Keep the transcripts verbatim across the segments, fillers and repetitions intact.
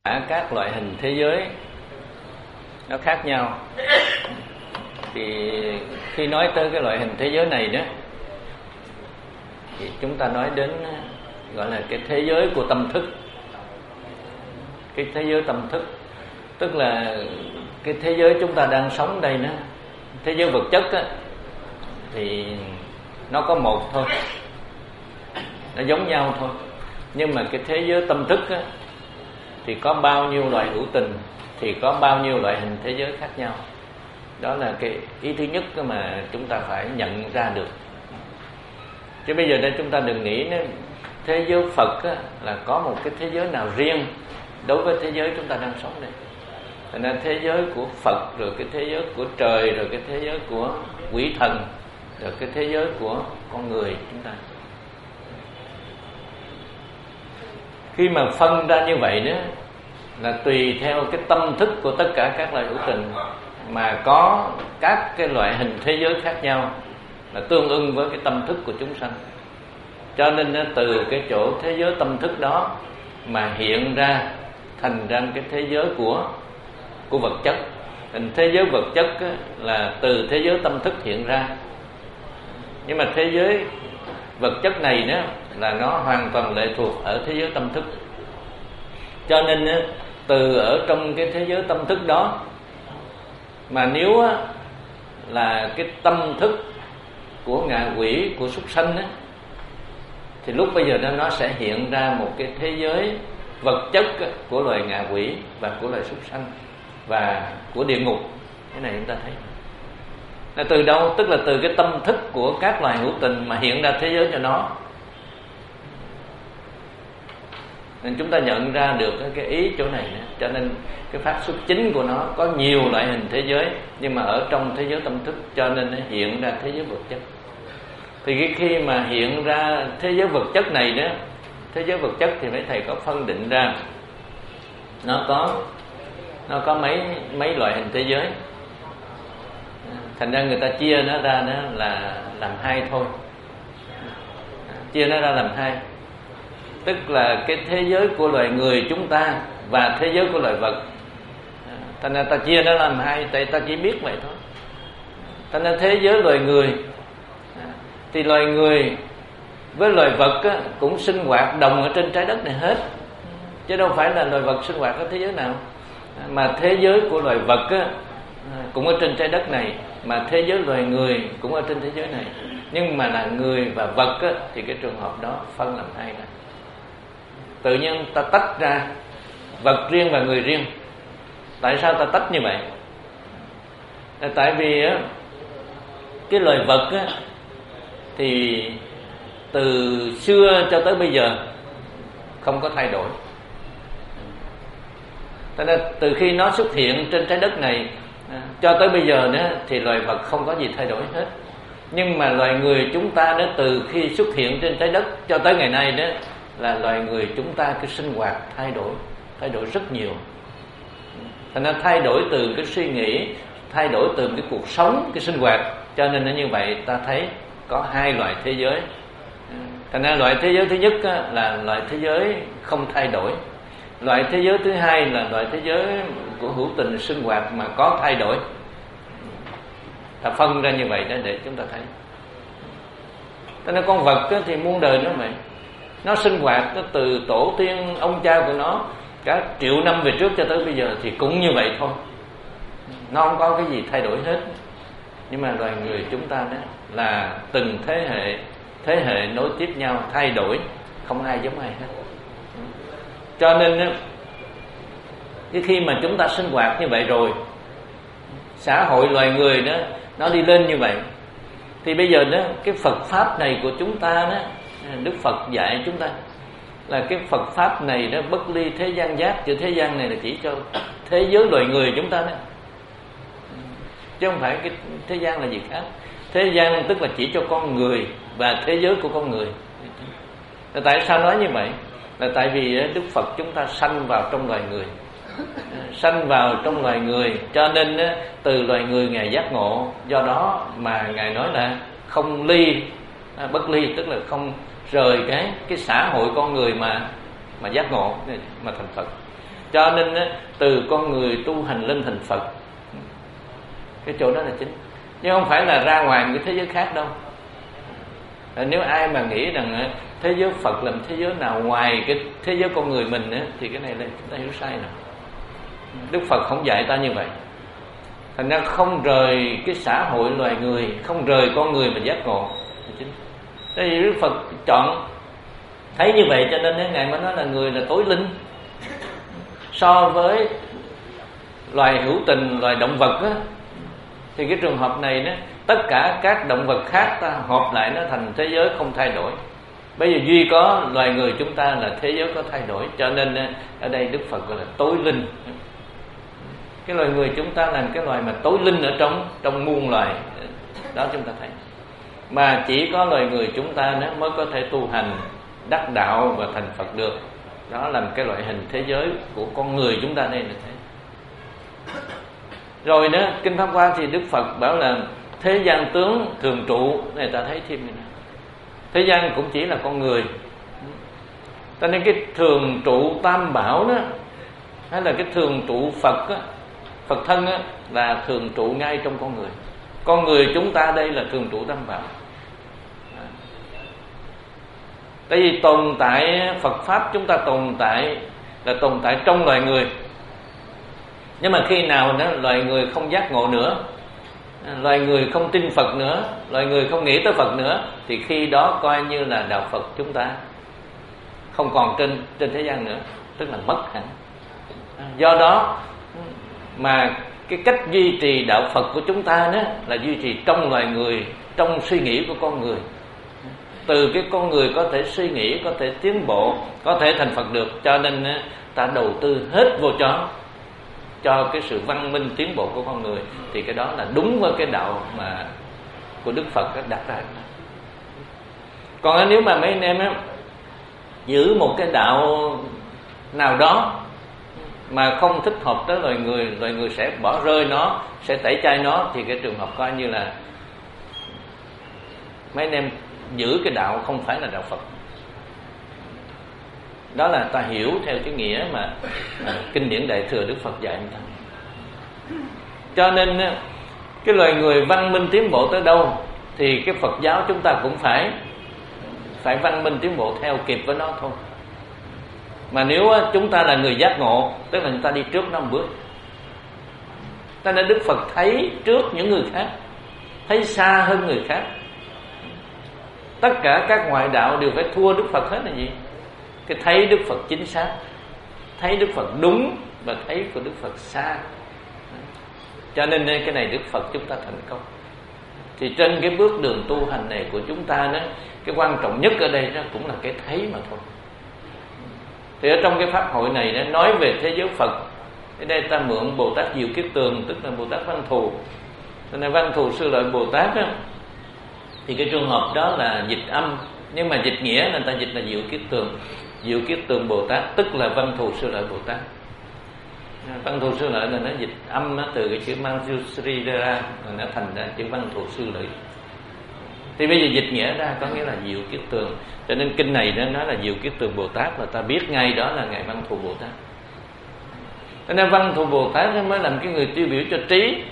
cả các loại hình thế giới nó khác nhau. Thì khi nói tới cái loại hình thế giới này đó, thì chúng ta nói đến gọi là cái thế giới của tâm thức. Cái thế giới tâm thức tức là cái thế giới chúng ta đang sống đây đó. Thế giới vật chất á, thì nó có một thôi, nó giống nhau thôi. Nhưng mà cái thế giới tâm thức á, thì có bao nhiêu loại hữu tình, thì có bao nhiêu loại hình thế giới khác nhau. Đó là cái ý thứ nhất mà chúng ta phải nhận ra được. Chứ bây giờ đây chúng ta đừng nghĩ thế giới Phật á, là có một cái thế giới nào riêng đối với thế giới chúng ta đang sống đây. Thành ra thế giới của Phật, rồi cái thế giới của trời, rồi cái thế giới của quỷ thần, rồi cái thế giới của con người chúng ta. Khi mà phân ra như vậy đó, là tùy theo cái tâm thức của tất cả các loại hữu tình mà có các cái loại hình thế giới khác nhau, là tương ưng với cái tâm thức của chúng sanh. Cho nên từ cái chỗ thế giới tâm thức đó mà hiện ra thành ra cái thế giới của của vật chất. Thành thế giới vật chất là từ thế giới tâm thức hiện ra. Nhưng mà thế giới vật chất này đó là nó hoàn toàn lệ thuộc ở thế giới tâm thức. Cho nên từ ở trong cái thế giới tâm thức đó, mà nếu là cái tâm thức của ngạ quỷ, của súc sanh á, thì lúc bây giờ đó nó sẽ hiện ra một cái thế giới vật chất của loài ngạ quỷ và của loài súc sanh và của địa ngục. Cái này chúng ta thấy là từ đâu? Tức là từ cái tâm thức của các loài hữu tình mà hiện ra thế giới cho nó. Nên chúng ta nhận ra được cái ý chỗ này nữa. Cho nên cái phát xuất chính của nó có nhiều loại hình thế giới, nhưng mà ở trong thế giới tâm thức, cho nên nó hiện ra thế giới vật chất. Thì cái khi mà hiện ra thế giới vật chất này đó, thế giới vật chất thì mấy thầy có phân định ra nó có nó có mấy mấy loại hình thế giới. Thành ra người ta chia nó ra đó là làm hai thôi. Chia nó ra làm hai. Tức là cái thế giới của loài người chúng ta và thế giới của loài vật. Thành ra ta chia nó làm hai, tại ta chỉ biết vậy thôi. Thành ra thế giới loài người thì loài người với loài vật á, cũng sinh hoạt đồng ở trên trái đất này hết, chứ đâu phải là loài vật sinh hoạt ở thế giới nào. Mà thế giới của loài vật á, cũng ở trên trái đất này, mà thế giới loài người cũng ở trên thế giới này. Nhưng mà là người và vật á, thì cái trường hợp đó phân làm hai này. Tự nhiên ta tách ra vật riêng và người riêng. Tại sao ta tách như vậy? Là tại vì á, cái loài vật á, thì từ xưa cho tới bây giờ không có thay đổi. Cho nên từ khi nó xuất hiện trên trái đất này cho tới bây giờ đó, thì loài vật không có gì thay đổi hết. Nhưng mà loài người chúng ta đó, từ khi xuất hiện trên trái đất cho tới ngày nay đó, là loài người chúng ta cái sinh hoạt thay đổi, thay đổi rất nhiều. Thành ra thay đổi từ cái suy nghĩ, thay đổi từ cái cuộc sống, cái sinh hoạt. Cho nên nó như vậy, ta thấy có hai loại thế giới. Thành ra loại thế giới thứ nhất là loại thế giới không thay đổi. Loại thế giới thứ hai là loại thế giới của hữu tình sinh hoạt mà có thay đổi. Ta phân ra như vậy đó để chúng ta thấy. Cho nên con vật thì muôn đời nó vậy. Nó sinh hoạt nó từ tổ tiên ông cha của nó cả triệu năm về trước cho tới bây giờ thì cũng như vậy thôi. Nó không có cái gì thay đổi hết. Nhưng mà loài người chúng ta đó là từng thế hệ, thế hệ nối tiếp nhau thay đổi, không ai giống ai hết. Cho nên cái khi mà chúng ta sinh hoạt như vậy rồi, xã hội loài người đó nó đi lên như vậy, thì bây giờ đó cái Phật pháp này của chúng ta đó, Đức Phật dạy chúng ta là cái Phật pháp này đó bất ly thế gian giác. Chữ thế gian này là chỉ cho thế giới loài người chúng ta đó, chứ không phải cái thế gian là gì khác. Thế gian tức là chỉ cho con người và thế giới của con người. Là tại sao nói như vậy? Là tại vì Đức Phật chúng ta sanh vào trong loài người, sanh vào trong loài người, cho nên từ loài người Ngài giác ngộ. Do đó mà Ngài nói là không ly, bất ly, tức là không rời cái cái xã hội con người mà mà giác ngộ mà thành Phật. Cho nên á, từ con người tu hành lên thành Phật, cái chỗ đó là chính, nhưng không phải là ra ngoài cái thế giới khác đâu. Nếu ai mà nghĩ rằng thế giới Phật là thế giới nào ngoài cái thế giới con người mình á, thì cái này là chúng ta hiểu sai rồi. Đức Phật không dạy ta như vậy. Thành ra không rời cái xã hội loài người, không rời con người mà giác ngộ. Tại vì Đức Phật chọn thấy như vậy, cho nên Ngài mới nói là người là tối linh. So với loài hữu tình, loài động vật á, thì cái trường hợp này đó, tất cả các động vật khác ta hợp lại nó thành thế giới không thay đổi. Bây giờ duy có loài người chúng ta là thế giới có thay đổi. Cho nên ở đây Đức Phật gọi là tối linh. Cái loài người chúng ta là cái loài mà tối linh ở trong trong muôn loài. Đó chúng ta thấy. Mà chỉ có loài người chúng ta nó mới có thể tu hành đắc đạo và thành Phật được. Đó là một cái loại hình thế giới của con người chúng ta đây là thế. Rồi đó, Kinh Pháp Hoa thì Đức Phật bảo là thế gian tướng thường trụ. Này ta thấy thêm này. Thế gian cũng chỉ là con người. Cho nên cái thường trụ tam bảo đó, hay là cái thường trụ Phật đó, Phật thân đó, là thường trụ ngay trong con người. Con người chúng ta đây là thường trụ tam bảo. Tại vì tồn tại Phật Pháp chúng ta tồn tại là tồn tại trong loài người. Nhưng mà khi nào đó loài người không giác ngộ nữa, loài người không tin Phật nữa, loài người không nghĩ tới Phật nữa, thì khi đó coi như là đạo Phật chúng ta không còn trên trên thế gian nữa, tức là mất hẳn. Do đó mà cái cách duy trì đạo Phật của chúng ta đó là duy trì trong loài người, trong suy nghĩ của con người. Từ cái con người có thể suy nghĩ, có thể tiến bộ, có thể thành Phật được. Cho nên ta đầu tư hết vô cho cho cái sự văn minh tiến bộ của con người. Thì cái đó là đúng với cái đạo mà của Đức Phật đặt ra. Còn nếu mà mấy anh em á, giữ một cái đạo nào đó mà không thích hợp tới loài người, loài người sẽ bỏ rơi nó, sẽ tẩy chay nó, thì cái trường hợp coi như là mấy anh em giữ cái đạo không phải là đạo Phật. Đó là ta hiểu theo cái nghĩa mà à, kinh điển Đại Thừa Đức Phật dạy chúng ta. Cho nên cái loài người văn minh tiến bộ tới đâu thì cái Phật giáo chúng ta cũng phải phải văn minh tiến bộ theo kịp với nó thôi. Mà nếu chúng ta là người giác ngộ, tức là chúng ta đi trước nó một bước. Cho nên Đức Phật thấy trước những người khác, thấy xa hơn người khác. Tất cả các ngoại đạo đều phải thua Đức Phật hết là gì? Cái thấy Đức Phật chính xác, thấy Đức Phật đúng và thấy của Đức Phật xa. Cho nên cái này Đức Phật chúng ta thành công. Thì trên cái bước đường tu hành này của chúng ta đó, cái quan trọng nhất ở đây đó cũng là cái thấy mà thôi. Thì ở trong cái pháp hội này nó nói về thế giới Phật. Ở đây ta mượn Bồ Tát Diệu Kiết Tường, tức là Bồ Tát Văn Thù. Cho nên Văn Thù Sư Lợi Bồ Tát đó, thì cái trường hợp đó là dịch âm, nhưng mà dịch nghĩa là ta dịch là Diệu Kiết Tường. Diệu Kiết Tường Bồ Tát tức là Văn Thù Sư Lợi Bồ Tát. Văn Thù Sư Lợi là nó dịch âm nó từ cái chữ Manjusri ra, nó thành ra chữ Văn Thù Sư Lợi. Thì bây giờ dịch nghĩa ra có nghĩa là Diệu Kiết Tường. Cho nên kinh này nó nói là Diệu Kiết Tường Bồ Tát, là ta biết ngay đó là ngài Văn Thù Bồ Tát. Cho nên Văn Thù Bồ Tát mới làm cái người tiêu biểu cho trí.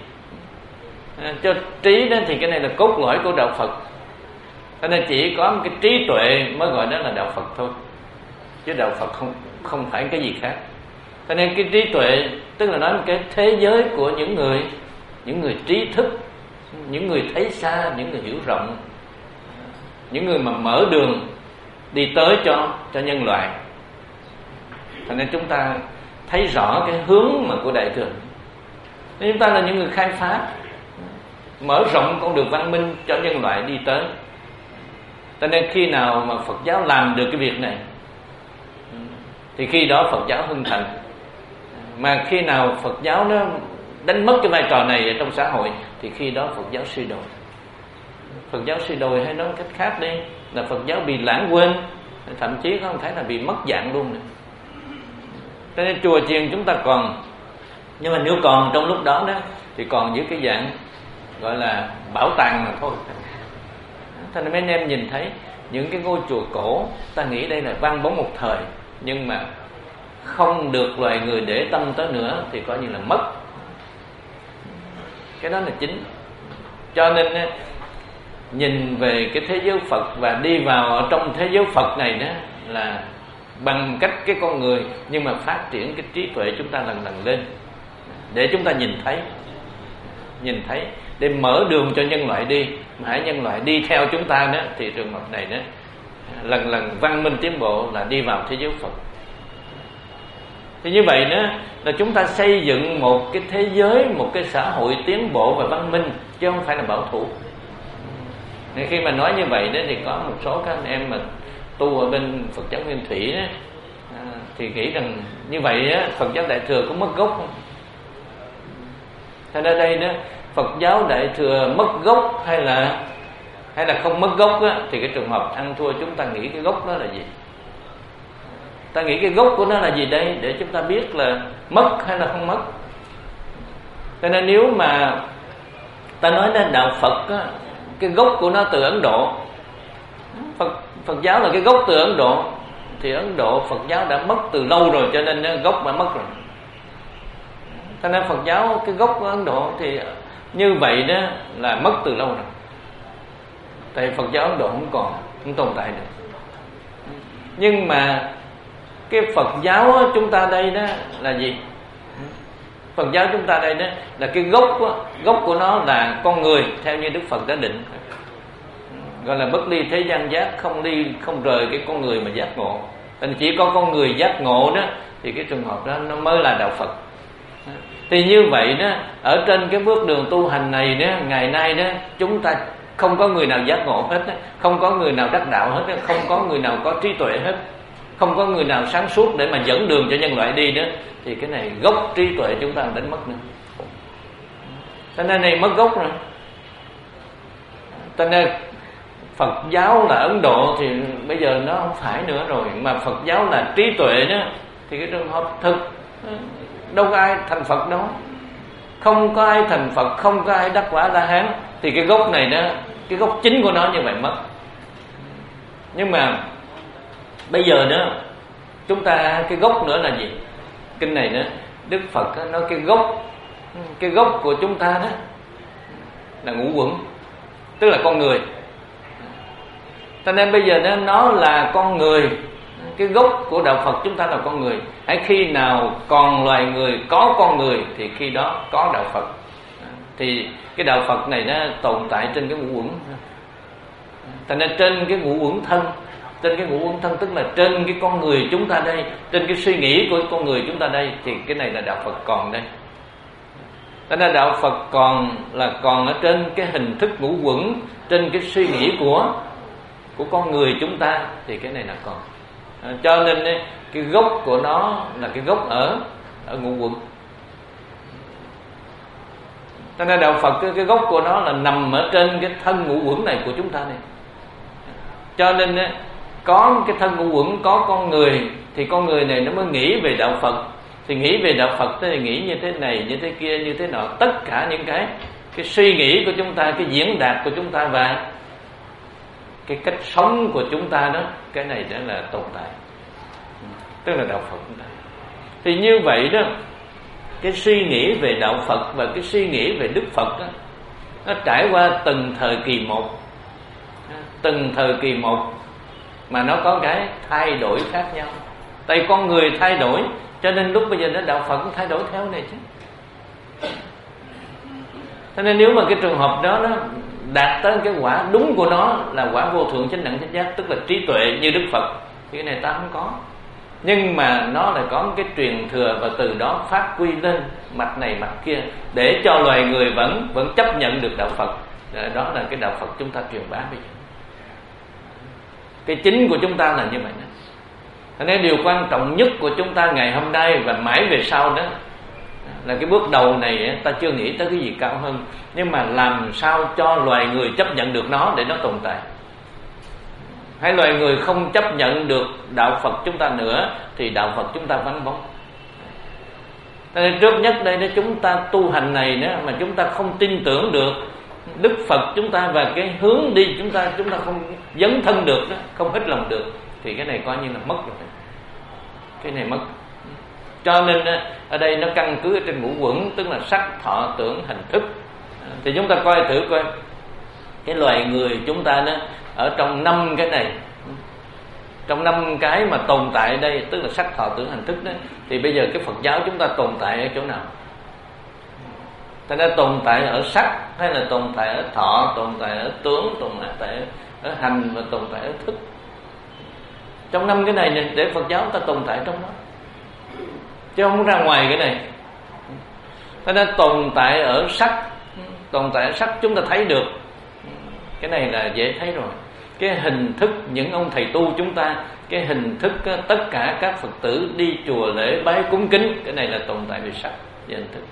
Cho trí đó thì cái này là cốt lõi của đạo Phật. Cho nên chỉ có một cái trí tuệ mới gọi đó là đạo Phật thôi, chứ đạo Phật không không phải cái gì khác. Cho nên cái trí tuệ tức là nói một cái thế giới của những người những người trí thức, những người thấy xa, những người hiểu rộng, những người mà mở đường đi tới cho cho nhân loại. Cho nên chúng ta thấy rõ cái hướng mà của Đại Thừa. Nên chúng ta là những người khai phá, mở rộng con đường văn minh cho nhân loại đi tới. Cho nên khi nào mà Phật giáo làm được cái việc này thì khi đó Phật giáo hưng thịnh. Mà khi nào Phật giáo nó đánh mất cái vai trò này ở trong xã hội thì khi đó Phật giáo suy đồi. Phật giáo suy đồi hay nói cách khác đi là Phật giáo bị lãng quên, thậm chí không thể là bị mất dạng luôn nữa. Cho nên chùa chiền chúng ta còn, nhưng mà nếu còn trong lúc đó đó thì còn những cái dạng gọi là bảo tàng mà thôi. Thành ra mấy anh em nhìn thấy những cái ngôi chùa cổ, ta nghĩ đây là vang bóng một thời, nhưng mà không được loài người để tâm tới nữa thì coi như là mất. Cái đó là chính. Cho nên nhìn về cái thế giới Phật và đi vào ở trong thế giới Phật này đó là bằng cách cái con người, nhưng mà phát triển cái trí tuệ chúng ta lần lần lên để chúng ta nhìn thấy, nhìn thấy để mở đường cho nhân loại đi. Mà hãy nhân loại đi theo chúng ta đó thì trường hợp này đó lần lần văn minh tiến bộ là đi vào thế giới Phật. Thì như vậy đó là chúng ta xây dựng một cái thế giới, một cái xã hội tiến bộ và văn minh, chứ không phải là bảo thủ. Nên khi mà nói như vậy đó thì có một số các anh em mà tu ở bên Phật giáo Nguyên Thủy đó, à, thì nghĩ rằng như vậy á, Phật giáo Đại Thừa có mất gốc không? Thế ở đây đó, Phật giáo Đại Thừa mất gốc hay là hay là không mất gốc á, thì cái trường hợp ăn thua chúng ta nghĩ cái gốc đó là gì? Ta nghĩ cái gốc của nó là gì đây để chúng ta biết là mất hay là không mất. Cho nên nếu mà ta nói đến đạo Phật á, cái gốc của nó từ Ấn Độ, Phật, Phật giáo là cái gốc từ Ấn Độ, thì Ấn Độ Phật giáo đã mất từ lâu rồi, cho nên gốc đã mất rồi. Cho nên Phật giáo cái gốc của Ấn Độ thì như vậy đó là mất từ lâu rồi. Tại Phật giáo Ấn Độ không còn, không tồn tại được. Nhưng mà cái Phật giáo chúng ta đây đó là gì? Phật giáo chúng ta đây đó là cái gốc đó, gốc của nó là con người theo như Đức Phật đã định, gọi là bất ly thế gian giác, không ly không rời cái con người mà giác ngộ. Nên chỉ có con người giác ngộ đó thì cái trường hợp đó nó mới là đạo Phật. Thì như vậy đó, ở trên cái bước đường tu hành này đó, ngày nay đó chúng ta không có người nào giác ngộ hết đó, không có người nào đắc đạo hết đó, không có người nào có trí tuệ hết, không có người nào sáng suốt để mà dẫn đường cho nhân loại đi đó, thì cái này gốc trí tuệ chúng ta đánh mất nữa. Cho nên này mất gốc rồi. Cho nên Phật giáo là Ấn Độ thì bây giờ nó không phải nữa rồi, mà Phật giáo là trí tuệ đó, thì cái trường hợp thực đâu có ai thành Phật đâu, không có ai thành Phật, không có ai đắc quả La Hán, thì cái gốc này đó, cái gốc chính của nó như vậy mất. Nhưng mà bây giờ đó chúng ta cái gốc nữa là gì? Kinh này đó Đức Phật đó, nói cái gốc, cái gốc của chúng ta đó là ngũ uẩn, tức là con người. Cho nên bây giờ đó, nó là con người. Cái gốc của đạo Phật chúng ta là con người. Hãy khi nào còn loài người có con người thì khi đó có đạo Phật. Thì cái đạo Phật này nó tồn tại trên cái ngũ uẩn. Cho nên trên cái ngũ uẩn thân, trên cái ngũ uẩn thân tức là trên cái con người chúng ta đây, trên cái suy nghĩ của con người chúng ta đây, thì cái này là đạo Phật còn đây. Cho nên đạo Phật còn là còn ở trên cái hình thức ngũ uẩn, trên cái suy nghĩ của của con người chúng ta, thì cái này là còn. À, cho nên cái gốc của nó là cái gốc ở ở ngũ uẩn. Cho nên đạo Phật cái, cái gốc của nó là nằm ở trên cái thân ngũ uẩn này của chúng ta này. Cho nên có cái thân ngũ uẩn, có con người, thì con người này nó mới nghĩ về đạo Phật. Thì nghĩ về đạo Phật thì nghĩ như thế này, như thế kia, như thế nọ. Tất cả những cái cái suy nghĩ của chúng ta, cái diễn đạt của chúng ta và cái cách sống của chúng ta đó, cái này đã là tồn tại, tức là đạo Phật chúng ta. Thì như vậy đó, cái suy nghĩ về đạo Phật và cái suy nghĩ về Đức Phật đó, nó trải qua từng thời kỳ một, từng thời kỳ một mà nó có cái thay đổi khác nhau. Tại con người thay đổi, cho nên lúc bây giờ nó đạo Phật cũng thay đổi theo này chứ. Cho nên nếu mà cái trường hợp đó nó đạt tới cái quả đúng của nó là quả vô thượng chánh đẳng chánh giác, tức là trí tuệ như Đức Phật, thì cái này ta không có. Nhưng mà nó lại có một cái truyền thừa, và từ đó phát quy lên mặt này mặt kia, để cho loài người vẫn vẫn chấp nhận được đạo Phật. Đó là cái đạo Phật chúng ta truyền bá bây giờ. Cái chính của chúng ta là như vậy đó. Cho nên điều quan trọng nhất của chúng ta ngày hôm nay và mãi về sau đó là cái bước đầu này ta chưa nghĩ tới cái gì cao hơn, nhưng mà làm sao cho loài người chấp nhận được nó để nó tồn tại. Hay loài người không chấp nhận được đạo Phật chúng ta nữa thì đạo Phật chúng ta vắng bóng. Cho nên trước nhất đây đó, chúng ta tu hành này đó mà chúng ta không tin tưởng được Đức Phật chúng ta và cái hướng đi chúng ta, chúng ta không dấn thân được đó, không hết lòng được, thì cái này coi như là mất rồi. Cái này mất. Cho nên ở đây nó căn cứ ở trên ngũ quẩn, tức là sắc, thọ, tưởng, hành, thức. Thì chúng ta coi thử coi cái loài người chúng ta đó, ở trong năm cái này, trong năm cái mà tồn tại ở đây, tức là sắc, thọ, tưởng, hành, thức đó, thì bây giờ cái Phật giáo chúng ta tồn tại ở chỗ nào? Ta đã tồn tại ở sắc, hay là tồn tại ở thọ, tồn tại ở tướng, tồn tại ở hành, và tồn tại ở thức? Trong năm cái này để Phật giáo ta tồn tại trong đó, chứ không ra ngoài cái này. Ta đã tồn tại ở sắc, tồn tại ở sắc chúng ta thấy được, cái này là dễ thấy rồi. Cái hình thức những ông thầy tu chúng ta, cái hình thức tất cả các Phật tử đi chùa lễ bái cúng kính, cái này là tồn tại về sắc và hình thức.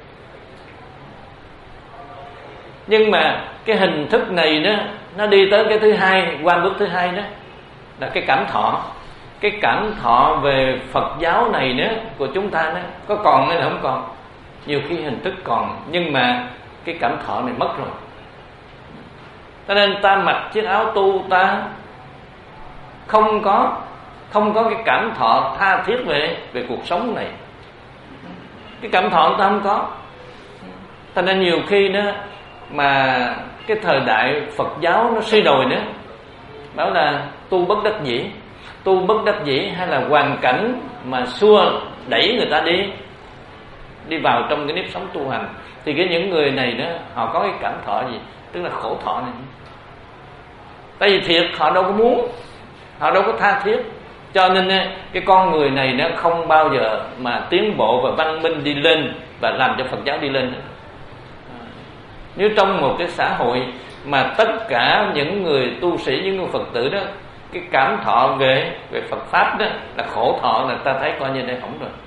Nhưng mà cái hình thức này đó, nó đi tới cái thứ hai, qua bước thứ hai đó là cái cảm thọ. Cái cảm thọ về Phật giáo này nữa của chúng ta đó, có còn hay là không còn? Nhiều khi hình thức còn, nhưng mà cái cảm thọ này mất rồi. Cho nên ta mặc chiếc áo tu, ta không có không có cái cảm thọ tha thiết về về cuộc sống này. Cái cảm thọ ta không có. Cho nên nhiều khi đó mà cái thời đại Phật giáo nó suy đồi nữa, bảo là tu bất đắc dĩ. Tu bất đắc dĩ hay là hoàn cảnh mà xua đẩy người ta đi đi vào trong cái nếp sống tu hành, thì cái những người này đó, họ có cái cảm thọ gì? Tức là khổ thọ này. Tại vì thiệt họ đâu có muốn, họ đâu có tha thiết. Cho nên cái con người này nó không bao giờ mà tiến bộ và văn minh đi lên và làm cho Phật giáo đi lên nữa. Nếu trong một cái xã hội mà tất cả những người tu sĩ, những người Phật tử đó, cái cảm thọ về về Phật pháp đó là khổ thọ, là ta thấy coi như đây hỏng rồi.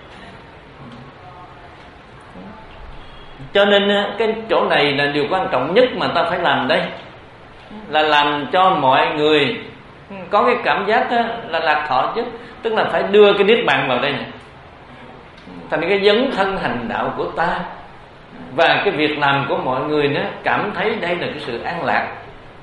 Cho nên cái chỗ này là điều quan trọng nhất mà ta phải làm đây, là làm cho mọi người có cái cảm giác là lạc thọ chứ, tức là phải đưa cái niết bàn vào đây này, thành cái dấn thân hành đạo của ta, và cái việc làm của mọi người nó cảm thấy đây là cái sự an lạc.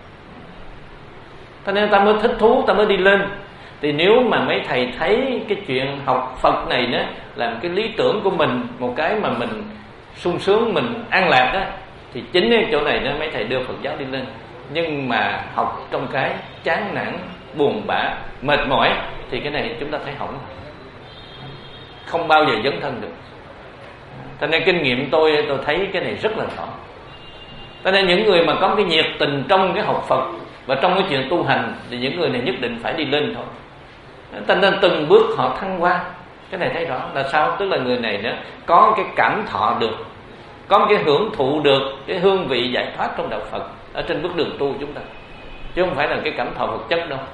Cho nên ta mới thích thú, ta mới đi lên. Thì nếu mà mấy thầy thấy cái chuyện học Phật này đó là cái lý tưởng của mình, một cái mà mình sung sướng, mình an lạc đó, thì chính cái chỗ này đó mấy thầy đưa Phật giáo đi lên. Nhưng mà học trong cái chán nản, buồn bã, mệt mỏi, thì cái này chúng ta thấy hỏng, không bao giờ dấn thân được. Cho nên kinh nghiệm tôi tôi thấy cái này rất là rõ. Cho nên những người mà có cái nhiệt tình trong cái học Phật và trong cái chuyện tu hành, thì những người này nhất định phải đi lên thôi. Cho nên từng bước họ thăng qua. Cái này thấy rõ là sao? Tức là người này đó có cái cảm thọ được, có cái hưởng thụ được cái hương vị giải thoát trong đạo Phật ở trên bước đường tu chúng ta, chứ không phải là cái cảm thọ vật chất đâu.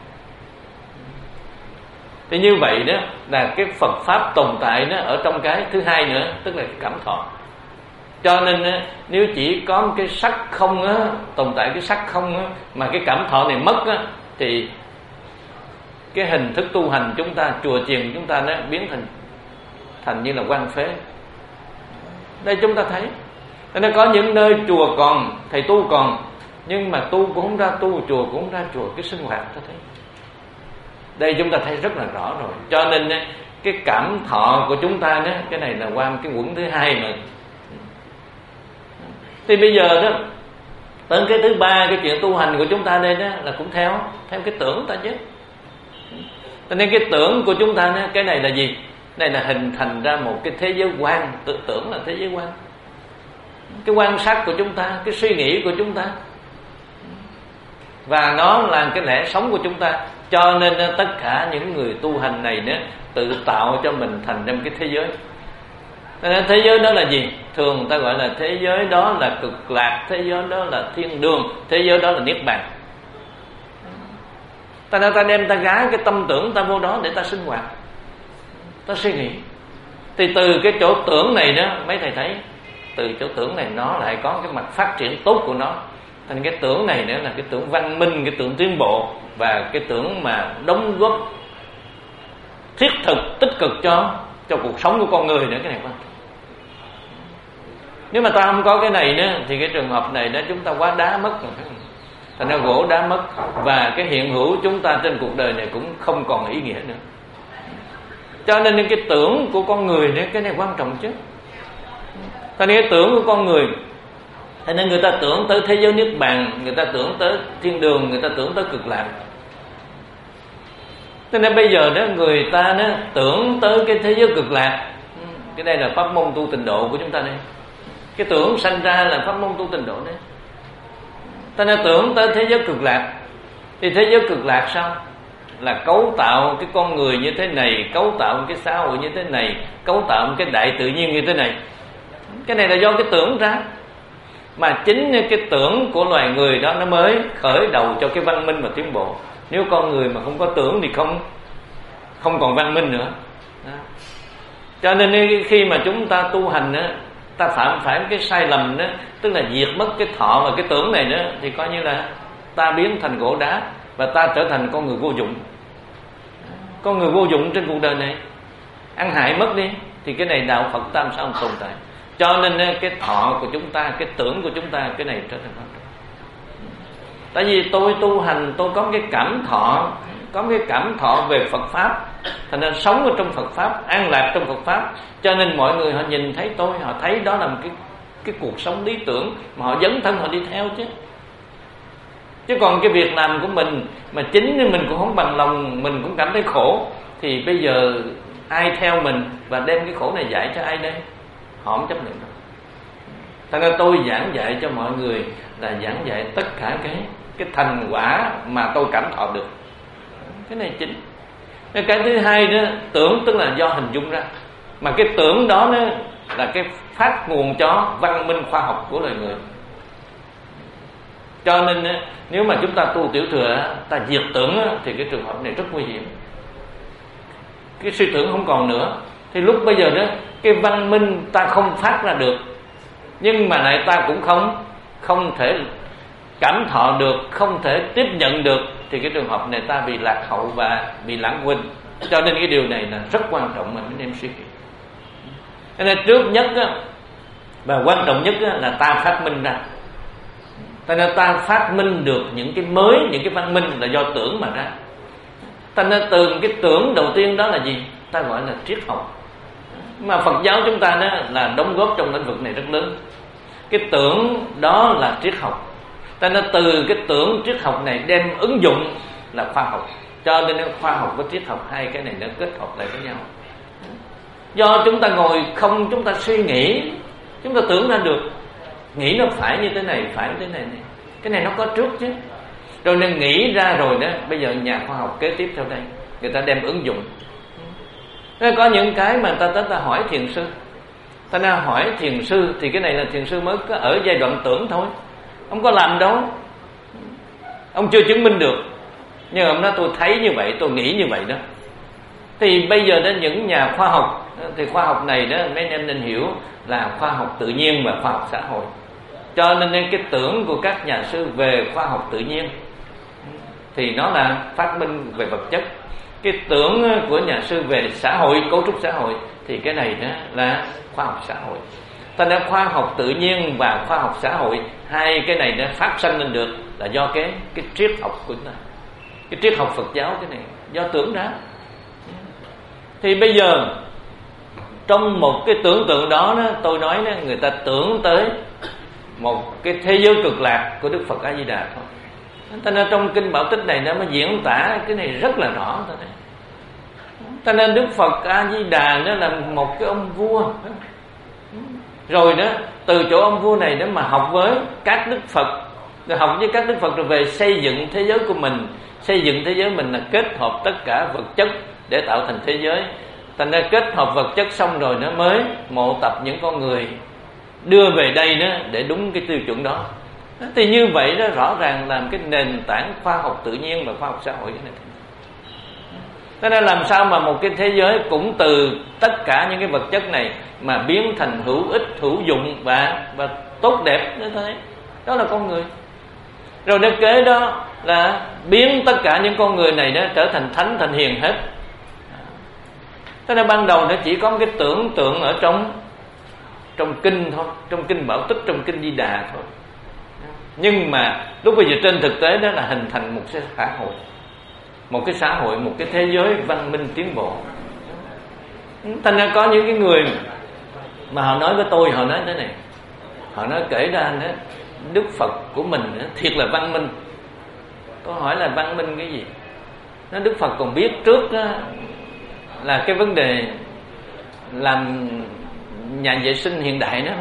Thì như vậy đó là cái Phật pháp tồn tại đó ở trong cái thứ hai nữa, tức là cái cảm thọ. Cho nên á, nếu chỉ có một cái sắc không á, tồn tại cái sắc không á, mà cái cảm thọ này mất á, thì cái hình thức tu hành chúng ta, chùa chiền chúng ta nó biến thành thành như là hoang phế. Đây chúng ta thấy, nên có những nơi chùa còn, thầy tu còn, nhưng mà tu cũng không ra tu, chùa cũng không ra chùa, cái sinh hoạt ta thấy. Đây chúng ta thấy rất là rõ rồi. Cho nên cái cảm thọ của chúng ta đó, cái này là qua cái quẩn thứ hai mà. Thì bây giờ đó, tới cái thứ ba, cái chuyện tu hành của chúng ta đây đó là cũng theo theo cái tưởng ta chứ. Cho nên cái tưởng của chúng ta đó, cái này là gì? Đây là hình thành ra một cái thế giới quan. Tự tưởng là thế giới quan, cái quan sát của chúng ta, cái suy nghĩ của chúng ta, và nó là cái lẽ sống của chúng ta. Cho nên tất cả những người tu hành này nữa tự tạo cho mình thành ra một cái thế giới. Nên thế giới đó là gì? Thường người ta gọi là thế giới đó là cực lạc, thế giới đó là thiên đường, thế giới đó là niết bàn. Ta nên ta đem ta gái cái tâm tưởng ta vô đó để ta sinh hoạt, ta suy nghĩ. Thì từ cái chỗ tưởng này đó, mấy thầy thấy từ chỗ tưởng này nó lại có cái mặt phát triển tốt của nó. Thành cái tưởng này nữa là cái tưởng văn minh, cái tưởng tiến bộ, và cái tưởng mà đóng góp thiết thực, tích cực cho cho cuộc sống của con người nữa. Cái này quan trọng. Nếu mà ta không có cái này nữa thì cái trường hợp này đó chúng ta quá đá mất rồi. Thành ra gỗ đá mất, và cái hiện hữu chúng ta trên cuộc đời này cũng không còn ý nghĩa nữa. Cho nên cái tưởng của con người đấy, cái này quan trọng chứ. Cho nên cái tưởng của con người, cho nên người ta tưởng tới thế giới niết bàn, người ta tưởng tới thiên đường, người ta tưởng tới cực lạc. Cho nên bây giờ đó người ta đó tưởng tới cái thế giới cực lạc. Cái đây là pháp môn tu tịnh độ của chúng ta đây. Cái tưởng sanh ra là pháp môn tu tịnh độ đấy. Ta nên tưởng tới thế giới cực lạc. Thì thế giới cực lạc sao? Là cấu tạo cái con người như thế này, cấu tạo cái xã hội như thế này, cấu tạo cái đại tự nhiên như thế này. Cái này là do cái tưởng ra. Mà chính cái tưởng của loài người đó nó mới khởi đầu cho cái văn minh và tiến bộ. Nếu con người mà không có tưởng thì không không còn văn minh nữa. Đó. Cho nên khi mà chúng ta tu hành đó, ta phạm phải cái sai lầm đó, tức là diệt mất cái thọ và cái tưởng này đó, thì coi như là ta biến thành gỗ đá và ta trở thành con người vô dụng. Con người vô dụng trên cuộc đời này, ăn hại mất đi, thì cái này đạo Phật ta làm sao không tồn tại. Cho nên cái thọ của chúng ta, cái tưởng của chúng ta, cái này trở thành quan trọng. Tại vì tôi tu hành, tôi có cái cảm thọ, có cái cảm thọ về Phật Pháp, thành ra sống ở trong Phật Pháp, an lạc trong Phật Pháp. Cho nên mọi người họ nhìn thấy tôi, họ thấy đó là một cái, cái cuộc sống lý tưởng mà họ dấn thân họ đi theo chứ. Chứ còn cái việc làm của mình mà chính mình cũng không bằng lòng, mình cũng cảm thấy khổ, thì bây giờ ai theo mình và đem cái khổ này dạy cho ai đây? Họ không chấp nhận đâu. Thành ra tôi giảng dạy cho mọi người là giảng dạy tất cả cái cái thành quả mà tôi cảm thọ được. Cái này chính. Cái thứ hai đó, tưởng tức là do hình dung ra. Mà cái tưởng đó nó là cái phát nguồn cho văn minh khoa học của loài người. Cho nên nếu mà chúng ta tu tiểu thừa, ta diệt tưởng thì cái trường hợp này rất nguy hiểm. Cái suy tưởng không còn nữa. Thì lúc bây giờ đó, cái văn minh ta không phát ra được, nhưng mà lại ta cũng không không thể cảm thọ được, không thể tiếp nhận được, thì cái trường hợp này ta bị lạc hậu và bị lãng quên. Cho nên cái điều này là rất quan trọng mà anh em suy nghĩ. Cho nên trước nhất á, và quan trọng nhất á, là ta phát minh ra. Cho nên ta phát minh được những cái mới, những cái văn minh là do tưởng mà ra. Cho nên từ cái tưởng đầu tiên đó là gì? Ta gọi là triết học. Mà Phật giáo chúng ta đó là đóng góp trong lĩnh vực này rất lớn. Cái tưởng đó là triết học. Ta nên từ cái tưởng triết học này đem ứng dụng là khoa học. Cho nên khoa học với triết học hai cái này nó kết hợp lại với nhau. Do chúng ta ngồi không, chúng ta suy nghĩ, chúng ta tưởng ra được, nghĩ nó phải như thế này, phải như thế này, này. Cái này nó có trước chứ. Rồi nên nghĩ ra rồi đó, bây giờ nhà khoa học kế tiếp theo đây, người ta đem ứng dụng. Có những cái mà ta tới ta hỏi thiền sư, ta nên hỏi thiền sư, thì cái này là thiền sư mới có ở giai đoạn tưởng thôi, ông có làm đâu, ông chưa chứng minh được, nhưng ông nói tôi thấy như vậy, tôi nghĩ như vậy đó. Thì bây giờ đến những nhà khoa học, thì khoa học này đó mấy anh em nên hiểu là khoa học tự nhiên và khoa học xã hội. Cho nên cái tưởng của các nhà sư về khoa học tự nhiên thì nó là phát minh về vật chất. Cái tưởng của nhà sư về xã hội, cấu trúc xã hội, thì cái này đó là khoa học xã hội. Thành ra khoa học tự nhiên và khoa học xã hội, hai cái này nó phát sinh lên được là do cái cái triết học của chúng ta. Cái triết học Phật giáo cái này do tưởng ra. Thì bây giờ trong một cái tưởng tượng đó, đó tôi nói đó, người ta tưởng tới một cái thế giới cực lạc của Đức Phật A Di Đà thôi. Cho nên trong kinh Bảo Tích này nó mới diễn tả cái này rất là rõ thôi đấy. Cho nên Đức Phật A Di Đà nó là một cái ông vua. Rồi đó, từ chỗ ông vua này đó mà học với các Đức Phật, rồi học với các Đức Phật rồi về xây dựng thế giới của mình. Xây dựng thế giới mình là kết hợp tất cả vật chất để tạo thành thế giới. Thành ra kết hợp vật chất xong rồi nó mới mộ tập những con người đưa về đây đó để đúng cái tiêu chuẩn đó. Thì như vậy đó rõ ràng làm cái nền tảng khoa học tự nhiên và khoa học xã hội cái này. Thế nên làm sao mà một cái thế giới cũng từ tất cả những cái vật chất này mà biến thành hữu ích, hữu dụng và và tốt đẹp như thế. Đó là con người. Rồi đến kế đó là biến tất cả những con người này đó trở thành thánh, thành hiền hết. Thế nên ban đầu nó chỉ có cái tưởng tượng ở trong trong kinh thôi, trong kinh Bảo Tích, trong kinh Di Đà thôi. Nhưng mà lúc bây giờ trên thực tế đó là hình thành một cái xã hội, một cái xã hội, một cái thế giới văn minh tiến bộ. Thành ra có những cái người mà họ nói với tôi, họ nói thế này, họ nói kể ra đó, Đức Phật của mình thiệt là văn minh. Tôi hỏi là văn minh cái gì? Nó Đức Phật còn biết trước đó, là cái vấn đề làm nhà vệ sinh hiện đại đó.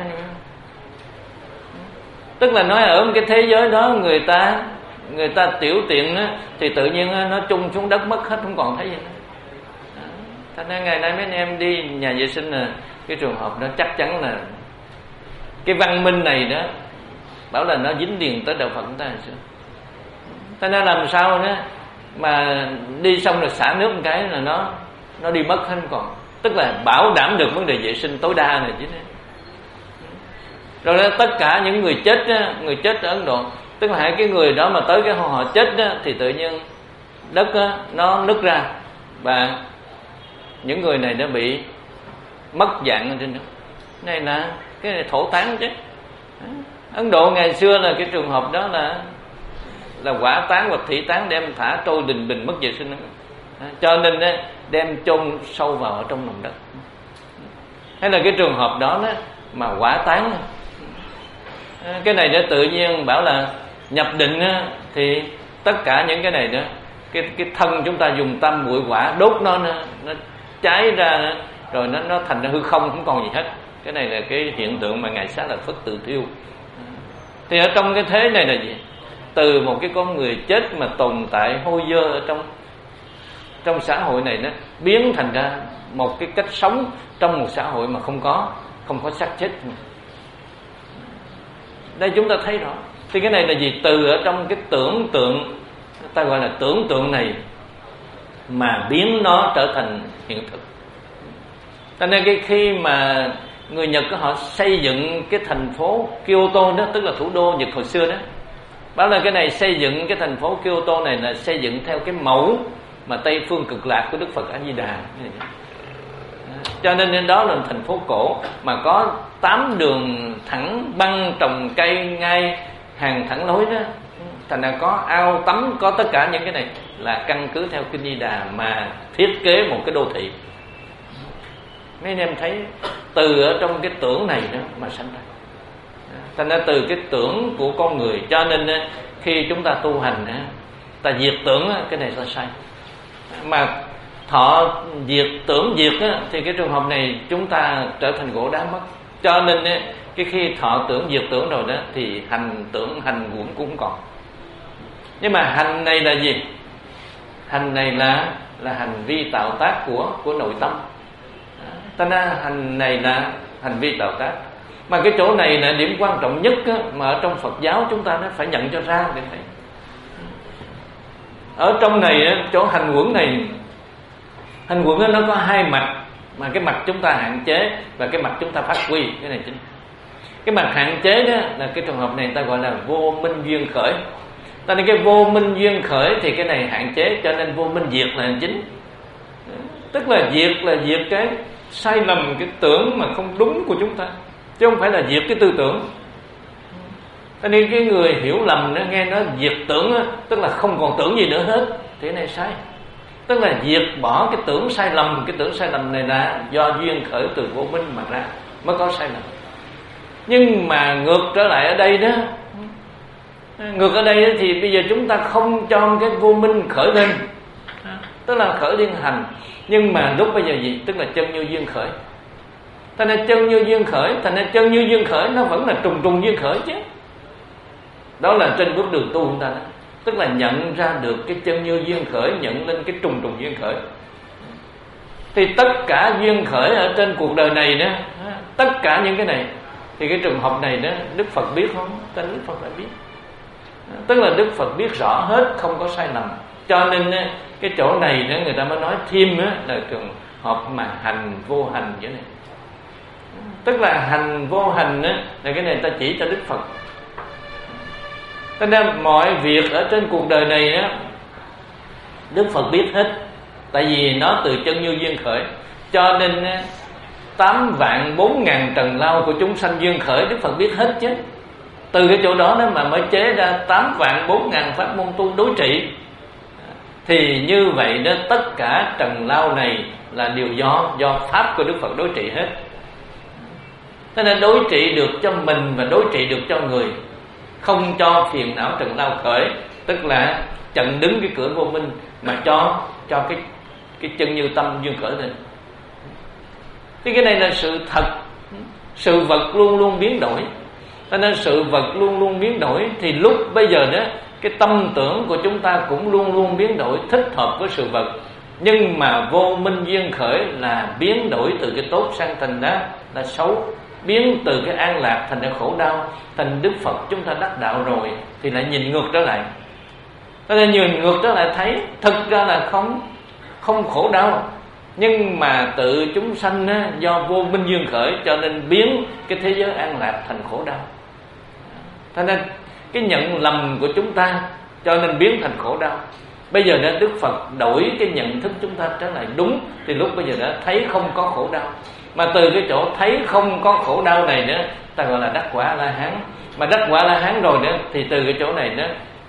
Tức là nói ở một cái thế giới đó người ta người ta tiểu tiện đó, thì tự nhiên nó chung xuống đất mất hết, không còn thấy gì nữa. Thành ra ngày nay mấy anh em đi nhà vệ sinh là cái trường hợp đó chắc chắn là cái văn minh này đó bảo là nó dính liền tới đạo Phật chúng ta hồi xưa. Thành ra làm sao đó mà đi xong rồi xả nước một cái là nó nó đi mất hết, không còn. Tức là bảo đảm được vấn đề vệ sinh tối đa này chứ. Rồi đó, tất cả những người chết đó, người chết ở Ấn Độ, tức là hai cái người đó mà tới cái họ chết đó, thì tự nhiên đất đó, nó nứt ra và những người này nó bị mất dạng ở trên đó. Này là cái này thổ tán chứ. Ấn Độ ngày xưa là cái trường hợp đó là là quả tán hoặc thủy tán, đem thả trôi đình bình mất vệ sinh đó. Cho nên đó, đem chôn sâu vào ở trong lòng đất. Hay là cái trường hợp đó, đó mà quả tán đó. Cái này đó tự nhiên bảo là nhập định đó, thì tất cả những cái này đó, cái cái thân chúng ta dùng tâm muội quả đốt nó, nó nó cháy ra, rồi nó nó thành ra hư không, không còn gì hết. Cái này là cái hiện tượng mà ngài Xá Lợi Phất tự thiêu. Thì ở trong cái thế này là gì? Từ một cái con người chết mà tồn tại hôi dơ ở trong trong xã hội này, nó biến thành ra một cái cách sống trong một xã hội mà không có không có xác chết. Đây chúng ta thấy rõ. Thì cái này là gì? Từ ở trong cái tưởng tượng, ta gọi là tưởng tượng này, mà biến nó trở thành hiện thực. Cho nên cái khi mà người Nhật họ xây dựng cái thành phố Kyoto đó, tức là thủ đô Nhật hồi xưa đó, báo là cái này xây dựng cái thành phố Kyoto này là xây dựng theo cái mẫu mà Tây Phương Cực Lạc của Đức Phật A Di Đà. Cho nên đó là thành phố cổ mà có tám đường thẳng băng trồng cây ngay hàng thẳng lối đó. Thành ra có ao tắm, có tất cả những cái này là căn cứ theo Kinh Di Đà mà thiết kế một cái đô thị. Mấy anh em thấy từ ở trong cái tưởng này đó mà sanh ra. Thành ra từ cái tưởng của con người, cho nên khi chúng ta tu hành, ta diệt tưởng, cái này là sai. Mà thọ diệt tưởng diệt thì cái trường hợp này chúng ta trở thành gỗ đá mất. Cho nên cái khi thọ tưởng diệt tưởng rồi đó thì hành tưởng hành cũng cũng còn. Nhưng mà hành này là gì? Hành này là là hành vi tạo tác của của nội tâm. Ta nói hành này là hành vi tạo tác. Mà cái chỗ này là điểm quan trọng nhất á, mà ở trong Phật giáo chúng ta nó phải nhận cho ra để thấy. Ở trong này á, chỗ hành quẩn này, hành quẩn á, nó có hai mặt, mà cái mặt chúng ta hạn chế và cái mặt chúng ta phát huy, cái này chính. Cái mặt hạn chế đó là cái trường hợp này ta gọi là vô minh duyên khởi. Ta nói cái vô minh duyên khởi thì cái này hạn chế, cho nên vô minh diệt là chính. Tức là diệt là diệt cái sai lầm, cái tưởng mà không đúng của chúng ta, chứ không phải là diệt cái tư tưởng. Cho nên cái người hiểu lầm nó nghe nó diệt tưởng đó, tức là không còn tưởng gì nữa hết, thì cái này sai. Tức là diệt bỏ cái tưởng sai lầm. Cái tưởng sai lầm này là do duyên khởi từ vô minh mà ra, mới có sai lầm. Nhưng mà ngược trở lại ở đây đó, ngược ở đây thì bây giờ chúng ta không cho cái vô minh khởi lên, tức là khởi liên hành. Nhưng mà lúc bây giờ gì? Tức là chân như duyên khởi. Thành ra chân như duyên khởi, thành ra chân như duyên khởi nó vẫn là trùng trùng duyên khởi chứ. Đó là trên bước đường tu chúng ta đó. Tức là nhận ra được cái chân như duyên khởi, nhận lên cái trùng trùng duyên khởi. Thì tất cả duyên khởi ở trên cuộc đời này đó, tất cả những cái này, thì cái trường hợp này đó Đức Phật biết không? Tên Đức Phật phải biết. Tức là Đức Phật biết rõ hết, không có sai lầm. Cho nên cái chỗ này đó người ta mới nói thêm đó, là trường hợp mà hành vô hành vậy này. Tức là hành vô hành đó, là cái này ta chỉ cho Đức Phật. Cho nên mọi việc ở trên cuộc đời này đó, Đức Phật biết hết. Tại vì nó từ chân như duyên khởi. Cho nên tám vạn bốn ngàn trần lao của chúng sanh duyên khởi Đức Phật biết hết chứ. Từ cái chỗ đó đó mà mới chế ra tám vạn bốn ngàn pháp môn tu đối trị. thì như vậy đó, tất cả trần lao này là điều do do pháp của Đức Phật đối trị hết. Thế nên đối trị được cho mình và đối trị được cho người, không cho phiền não trần lao khởi, tức là chặn đứng cái cửa vô minh, mà cho cho cái cái chân như tâm dương khởi lên. Thì cái này là sự thật. Sự vật luôn luôn biến đổi. Cho nên sự vật luôn luôn biến đổi, thì lúc bây giờ đó, cái tâm tưởng của chúng ta cũng luôn luôn biến đổi, thích hợp với sự vật. Nhưng mà vô minh duyên khởi là biến đổi từ cái tốt sang thành ra là xấu, biến từ cái an lạc thành ra khổ đau. Thành Đức Phật chúng ta đắc đạo rồi thì lại nhìn ngược trở lại. Cho nên nhìn ngược trở lại thấy thực ra là không không khổ đau, nhưng mà tự chúng sanh á, do vô minh duyên khởi cho nên biến cái thế giới an lạc thành khổ đau. Cho nên cái nhận lầm của chúng ta cho nên biến thành khổ đau. Bây giờ đã Đức Phật đổi cái nhận thức chúng ta trở lại đúng, thì lúc bây giờ đã thấy không có khổ đau. Mà từ cái chỗ thấy không có khổ đau này nữa, ta gọi là đắc quả A-la-hán. Mà đắc quả A-la-hán rồi nữa, thì từ cái chỗ này nữa,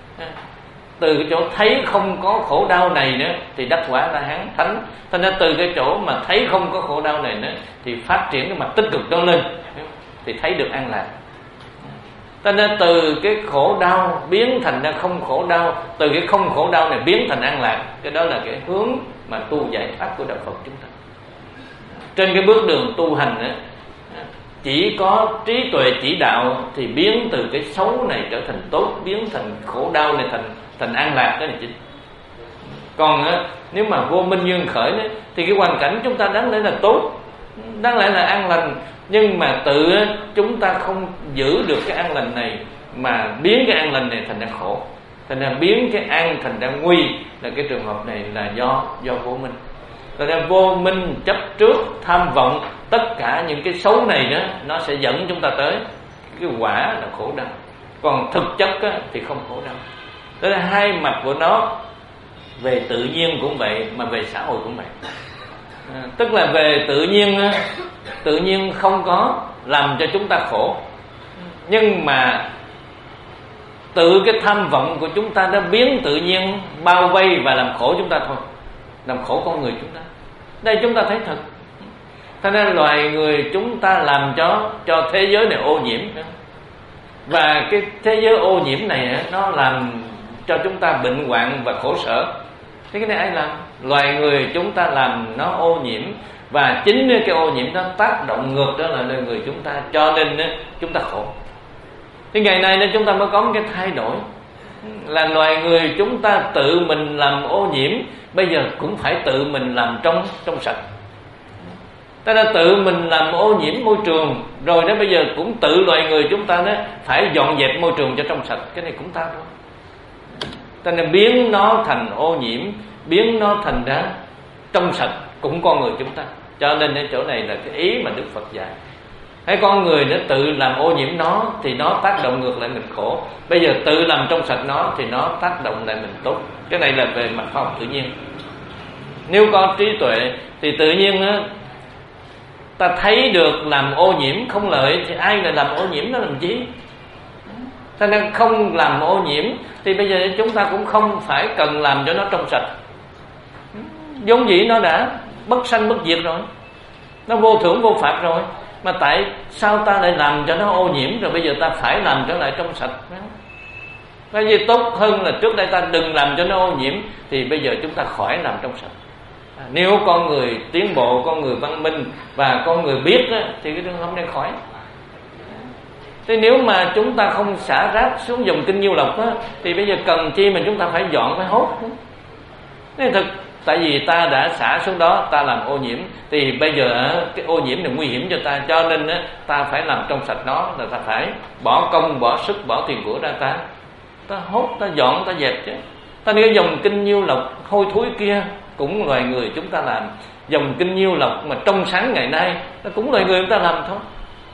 từ cái chỗ thấy không có khổ đau này nữa, thì đắc quả A-la-hán thánh. Thành ra từ cái chỗ mà thấy không có khổ đau này nữa, thì phát triển cái mặt tích cực đó lên, thì thấy được an lạc. Cho nên từ cái khổ đau biến thành ra không khổ đau, từ cái không khổ đau này biến thành an lạc. Cái đó là cái hướng mà tu giải pháp của đạo Phật chúng ta. Trên cái bước đường tu hành ấy, chỉ có trí tuệ chỉ đạo thì biến từ cái xấu này trở thành tốt, biến thành khổ đau này thành thành an lạc, cái này chính. Còn nếu mà vô minh duyên khởi ấy, thì cái hoàn cảnh chúng ta đáng lẽ là tốt, đáng lẽ là an lành, nhưng mà tự chúng ta không giữ được cái an lành này, mà biến cái an lành này thành ra khổ, thành ra biến cái an thành ra nguy. Là cái trường hợp này là do do vô minh. Thành ra vô minh chấp trước tham vọng, tất cả những cái xấu này đó, nó sẽ dẫn chúng ta tới cái quả là khổ đau. Còn thực chất á, thì không khổ đau. Đó là hai mặt của nó. Về tự nhiên cũng vậy, mà về xã hội cũng vậy. À, tức là về tự nhiên, tự nhiên không có làm cho chúng ta khổ, nhưng mà tự cái tham vọng của chúng ta đã biến tự nhiên bao vây và làm khổ chúng ta thôi, làm khổ con người chúng ta. Đây chúng ta thấy thật. Cho nên loài người chúng ta làm cho cho thế giới này ô nhiễm, và cái thế giới ô nhiễm này nó làm cho chúng ta bệnh hoạn và khổ sở. Thế cái này ai làm? Loài người chúng ta làm nó ô nhiễm, và chính cái ô nhiễm đó tác động ngược trở lại người chúng ta, cho nên chúng ta khổ. Thì ngày nay nên chúng ta mới có một cái thay đổi, là loài người chúng ta tự mình làm ô nhiễm, bây giờ cũng phải tự mình làm trong trong sạch. Ta đã tự mình làm ô nhiễm môi trường rồi đó, bây giờ cũng tự loài người chúng ta đó phải dọn dẹp môi trường cho trong sạch. Cái này cũng ta thôi. Ta nên biến nó thành ô nhiễm, biến nó thành ra trong sạch cũng con người chúng ta. Cho nên ở chỗ này là cái ý mà Đức Phật dạy. Hay con người nó tự làm ô nhiễm nó thì nó tác động ngược lại mình khổ. Bây giờ tự làm trong sạch nó thì nó tác động lại mình tốt. Cái này là về mặt khoa học tự nhiên. Nếu có trí tuệ thì tự nhiên á, ta thấy được làm ô nhiễm không lợi thì ai lại làm ô nhiễm nó làm chi? Cho nên không làm ô nhiễm thì bây giờ chúng ta cũng không phải cần làm cho nó trong sạch. Vốn dĩ nó đã bất sanh bất diệt rồi, nó vô thưởng vô phạt rồi, mà tại sao ta lại làm cho nó ô nhiễm, rồi bây giờ ta phải làm trở lại trong sạch? Cái gì tốt hơn là trước đây ta đừng làm cho nó ô nhiễm, thì bây giờ chúng ta khỏi làm trong sạch. À, nếu con người tiến bộ, con người văn minh và con người biết á, thì cái trường hợp này khỏi. Thế nếu mà chúng ta không xả rác xuống dòng kinh Nhiêu Lộc á, thì bây giờ cần chi mà chúng ta phải dọn, phải hốt. Thế thực tại vì ta đã xả xuống đó, ta làm ô nhiễm, thì bây giờ cái ô nhiễm này nguy hiểm cho ta, cho nên ta phải làm trong sạch nó, là ta phải bỏ công, bỏ sức, bỏ tiền của ra, ta ta hốt, ta dọn, ta dẹp chứ. Ta nếu dòng kinh Nhiêu Lộc hôi thối kia cũng loài người chúng ta làm, dòng kinh Nhiêu Lộc mà trong sáng ngày nay nó cũng loài người chúng ta làm thôi.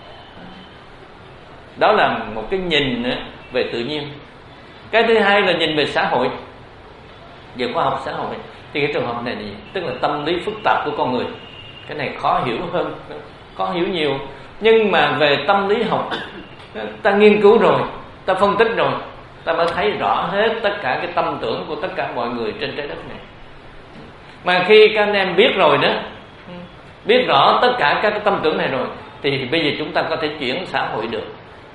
Đó là một cái nhìn về tự nhiên. Cái thứ hai là nhìn về xã hội, về khoa học xã hội. Thì cái trường hợp này gì? Tức là tâm lý phức tạp của con người. Cái này khó hiểu hơn, khó hiểu nhiều. Nhưng mà về tâm lý học, ta nghiên cứu rồi, ta phân tích rồi, ta mới thấy rõ hết tất cả cái tâm tưởng của tất cả mọi người trên trái đất này. Mà khi các anh em biết rồi đó, biết rõ tất cả các cái tâm tưởng này rồi, thì bây giờ chúng ta có thể chuyển xã hội được.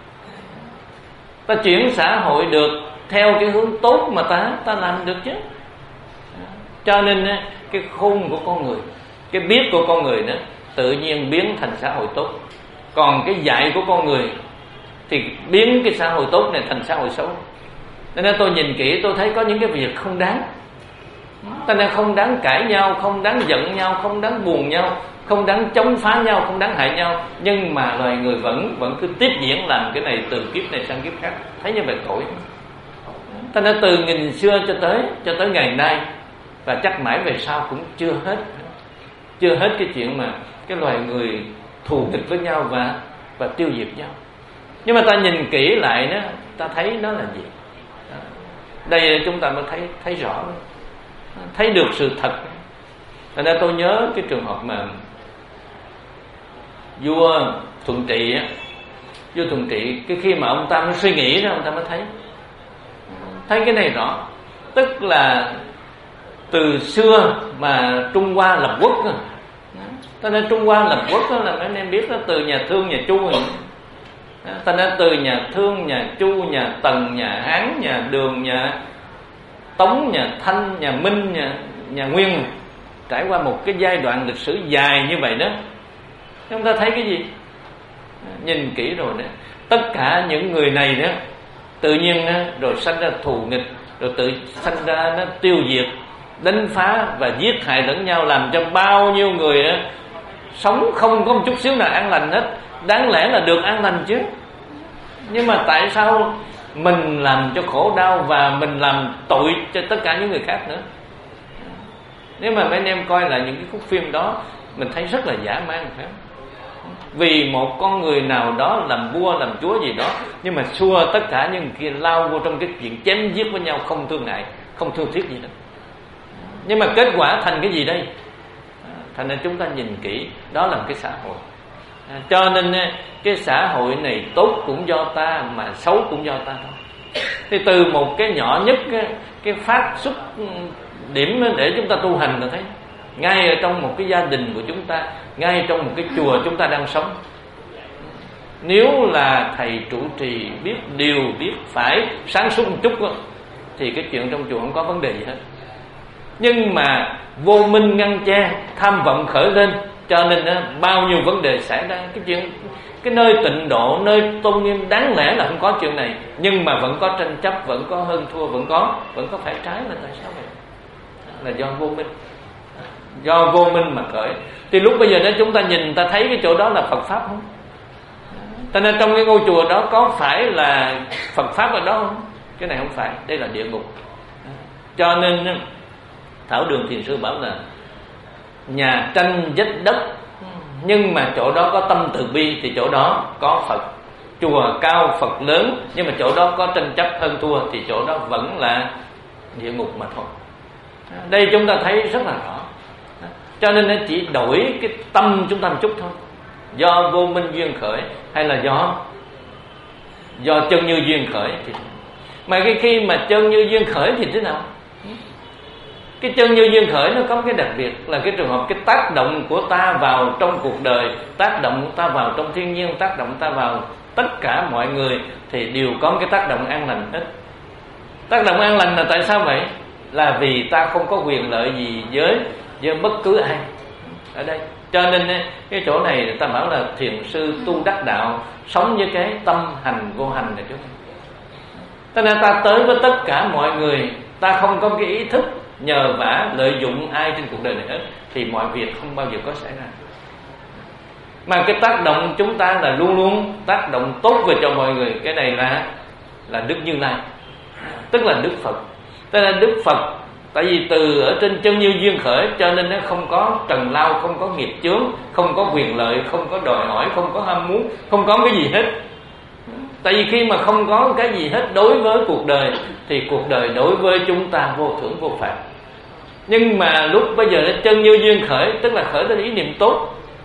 Ta chuyển xã hội được theo cái hướng tốt mà ta ta làm được chứ. Cho nên cái khôn của con người, cái biết của con người đó tự nhiên biến thành xã hội tốt. Còn cái dạy của con người thì biến cái xã hội tốt này thành xã hội xấu. Nên tôi nhìn kỹ tôi thấy có những cái việc không đáng. Cho nên không đáng cãi nhau, không đáng giận nhau, không đáng buồn nhau, không đáng chống phá nhau, không đáng hại nhau. Nhưng mà loài người vẫn vẫn cứ tiếp diễn làm cái này từ kiếp này sang kiếp khác. Thấy như vậy tội. Cho nên từ nghìn xưa cho tới cho tới ngày nay, và chắc mãi về sau cũng chưa hết, chưa hết cái chuyện mà cái loài người thù địch với nhau và và tiêu diệt nhau. Nhưng mà ta nhìn kỹ lại đó, ta thấy nó là gì? Đây chúng ta mới thấy thấy rõ, thấy được sự thật. Thành ra tôi nhớ cái trường hợp mà vua Thuận Trị, vua Thuận Trị, cái khi mà ông ta mới suy nghĩ đó, ông ta mới thấy thấy cái này rõ. Tức là từ xưa mà Trung Hoa lập quốc, cho nên Trung Hoa lập quốc đó là mấy anh em biết đó, từ nhà Thương, nhà Chu rồi. Cho nên từ nhà Thương, nhà Chu, nhà Tần, nhà Hán, nhà Đường, nhà Tống, nhà Thanh, nhà Minh, nhà, nhà Nguyên, trải qua một cái giai đoạn lịch sử dài như vậy đó. Chúng ta thấy cái gì? Nhìn kỹ rồi đó, tất cả những người này đó tự nhiên đó, rồi sanh ra thù nghịch, rồi tự sanh ra nó tiêu diệt, đánh phá và giết hại lẫn nhau, làm cho bao nhiêu người đó sống không có một chút xíu nào an lành hết. Đáng lẽ là được an lành chứ, nhưng mà tại sao mình làm cho khổ đau và mình làm tội cho tất cả những người khác nữa? Nếu mà mấy anh em coi lại những cái khúc phim đó, mình thấy rất là dã man, phải không? Vì một con người nào đó làm vua làm chúa gì đó, nhưng mà xua tất cả những người kia lao vô trong cái chuyện chém giết với nhau, không thương ngại, không thương tiếc gì hết. Nhưng mà kết quả thành cái gì đây? Thành nên chúng ta nhìn kỹ, đó là một cái xã hội. Cho nên cái xã hội này tốt cũng do ta, mà xấu cũng do ta thôi. Thì từ một cái nhỏ nhất, cái, cái phát xuất điểm để chúng ta tu hành là thấy ngay ở trong một cái gia đình của chúng ta, ngay trong một cái chùa chúng ta đang sống. Nếu là thầy trụ trì biết điều, biết phải, sáng suốt một chút đó, thì cái chuyện trong chùa không có vấn đề gì hết. Nhưng mà vô minh ngăn che, tham vọng khởi lên, cho nên đó, bao nhiêu vấn đề xảy ra. Cái chuyện, cái nơi tịnh độ, nơi tôn nghiêm đáng lẽ là không có chuyện này, nhưng mà vẫn có tranh chấp, vẫn có hơn thua, vẫn có vẫn có phải trái. Là tại sao vậy? Là do vô minh, do vô minh mà khởi. Thì lúc bây giờ nếu chúng ta nhìn, ta thấy cái chỗ đó là Phật Pháp không? Cho nên trong cái ngôi chùa đó có phải là Phật Pháp ở đó không? Cái này không phải, đây là địa ngục. Cho nên Thảo Đường Thiền Sư bảo là nhà tranh vách đất, nhưng mà chỗ đó có tâm từ bi thì chỗ đó có Phật. Chùa cao Phật lớn, nhưng mà chỗ đó có tranh chấp hơn thua thì chỗ đó vẫn là địa ngục mà thôi. Đây chúng ta thấy rất là rõ. Cho nên nó chỉ đổi cái tâm chúng ta một chút thôi, do vô minh duyên khởi hay là do do chân như duyên khởi. Thì mà cái khi mà chân như duyên khởi thì thế nào? Cái chân như duyên khởi nó có cái đặc biệt là cái trường hợp cái tác động của ta vào trong cuộc đời, tác động của ta vào trong thiên nhiên, tác động ta vào tất cả mọi người thì đều có cái tác động an lành hết. Tác động an lành là tại sao vậy? Là vì ta không có quyền lợi gì với với bất cứ ai ở đây. Cho nên cái chỗ này ta bảo là thiền sư tu đắc đạo, sống với cái tâm hành vô hành này chúng. Cho nên ta tới với tất cả mọi người, ta không có cái ý thức nhờ vả lợi dụng ai trên cuộc đời này hết, thì mọi việc không bao giờ có xảy ra. Mà cái tác động chúng ta là luôn luôn tác động tốt về cho mọi người. Cái này là là Đức Như Lai, tức là Đức Phật. Tức là Đức Phật, tại vì từ ở trên chân như duyên khởi, cho nên nó không có trần lao, không có nghiệp chướng, không có quyền lợi, không có đòi hỏi, không có ham muốn, không có cái gì hết. Tại vì khi mà không có cái gì hết đối với cuộc đời, thì cuộc đời đối với chúng ta vô thưởng vô phạt. Nhưng mà lúc bây giờ nó chân như duyên khởi, tức là khởi lên ý niệm tốt,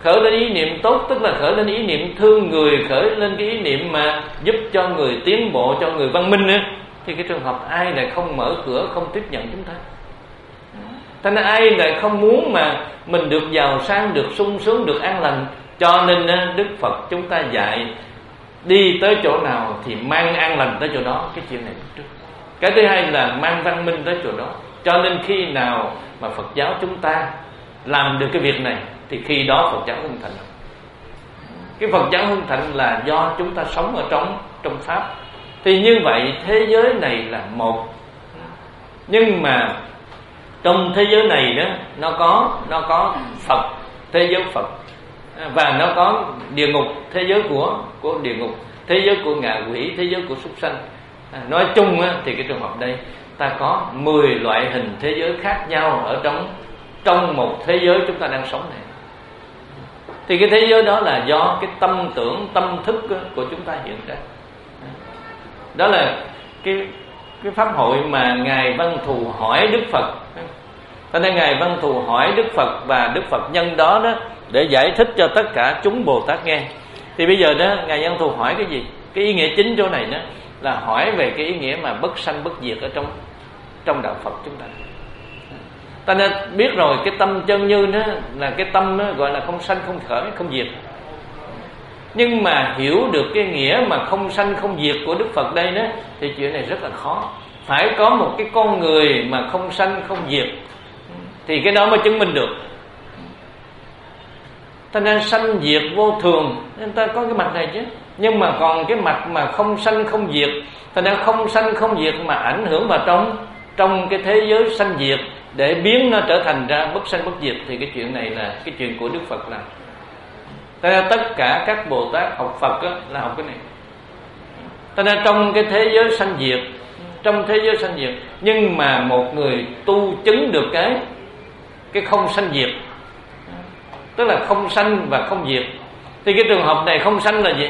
khởi lên ý niệm tốt, tức là khởi lên ý niệm thương người, khởi lên cái ý niệm mà giúp cho người tiến bộ, cho người văn minh nữa, thì cái trường hợp ai lại không mở cửa, không tiếp nhận chúng ta? Thế nên ai lại không muốn mà mình được giàu sang, được sung sướng, được an lành? Cho nên Đức Phật chúng ta dạy đi tới chỗ nào thì mang an lành tới chỗ đó. Cái chuyện này trước. Cái thứ hai là mang văn minh tới chỗ đó. Cho nên khi nào mà Phật giáo chúng ta làm được cái việc này thì khi đó Phật giáo hưng thịnh. Cái Phật giáo hưng thịnh là do chúng ta sống ở trong trong pháp. Thì như vậy thế giới này là một, nhưng mà trong thế giới này đó nó có nó có Phật, thế giới Phật, và nó có địa ngục, thế giới của của địa ngục, thế giới của ngạ quỷ, thế giới của súc sanh. À, nói chung á, thì cái trường hợp đây ta có mười loại hình thế giới khác nhau ở trong trong một thế giới chúng ta đang sống này. Thì cái thế giới đó là do cái tâm tưởng, tâm thức của chúng ta hiện ra. Đó là cái cái pháp hội mà ngài Văn Thù hỏi Đức Phật. Cho nên ngài Văn Thù hỏi Đức Phật, và Đức Phật nhân đó đó để giải thích cho tất cả chúng Bồ Tát nghe. Thì bây giờ đó ngài Văn Thù hỏi cái gì? Cái ý nghĩa chính chỗ này đó là hỏi về cái ý nghĩa mà bất sanh bất diệt ở trong trong đạo Phật chúng ta. Ta nên biết rồi, cái tâm chân như đó là cái tâm đó gọi là không sanh không khởi không diệt. Nhưng mà hiểu được cái nghĩa mà không sanh không diệt của Đức Phật đây đó thì chuyện này rất là khó. Phải có một cái con người mà không sanh không diệt thì cái đó mới chứng minh được. Ta nên sanh diệt vô thường, nên ta có cái mặt này chứ. Nhưng mà còn cái mặt mà không sanh không diệt, ta nên không sanh không diệt mà ảnh hưởng vào trong trong cái thế giới sanh diệt để biến nó trở thành ra bất sanh bất diệt, thì cái chuyện này là cái chuyện của Đức Phật làm. Thế nên tất cả các Bồ Tát học Phật đó, là học cái này. Thế nên trong cái thế giới sanh diệt, trong thế giới sanh diệt, nhưng mà một người tu chứng được cái cái không sanh diệt, tức là không sanh và không diệt, thì cái trường hợp này không sanh là gì?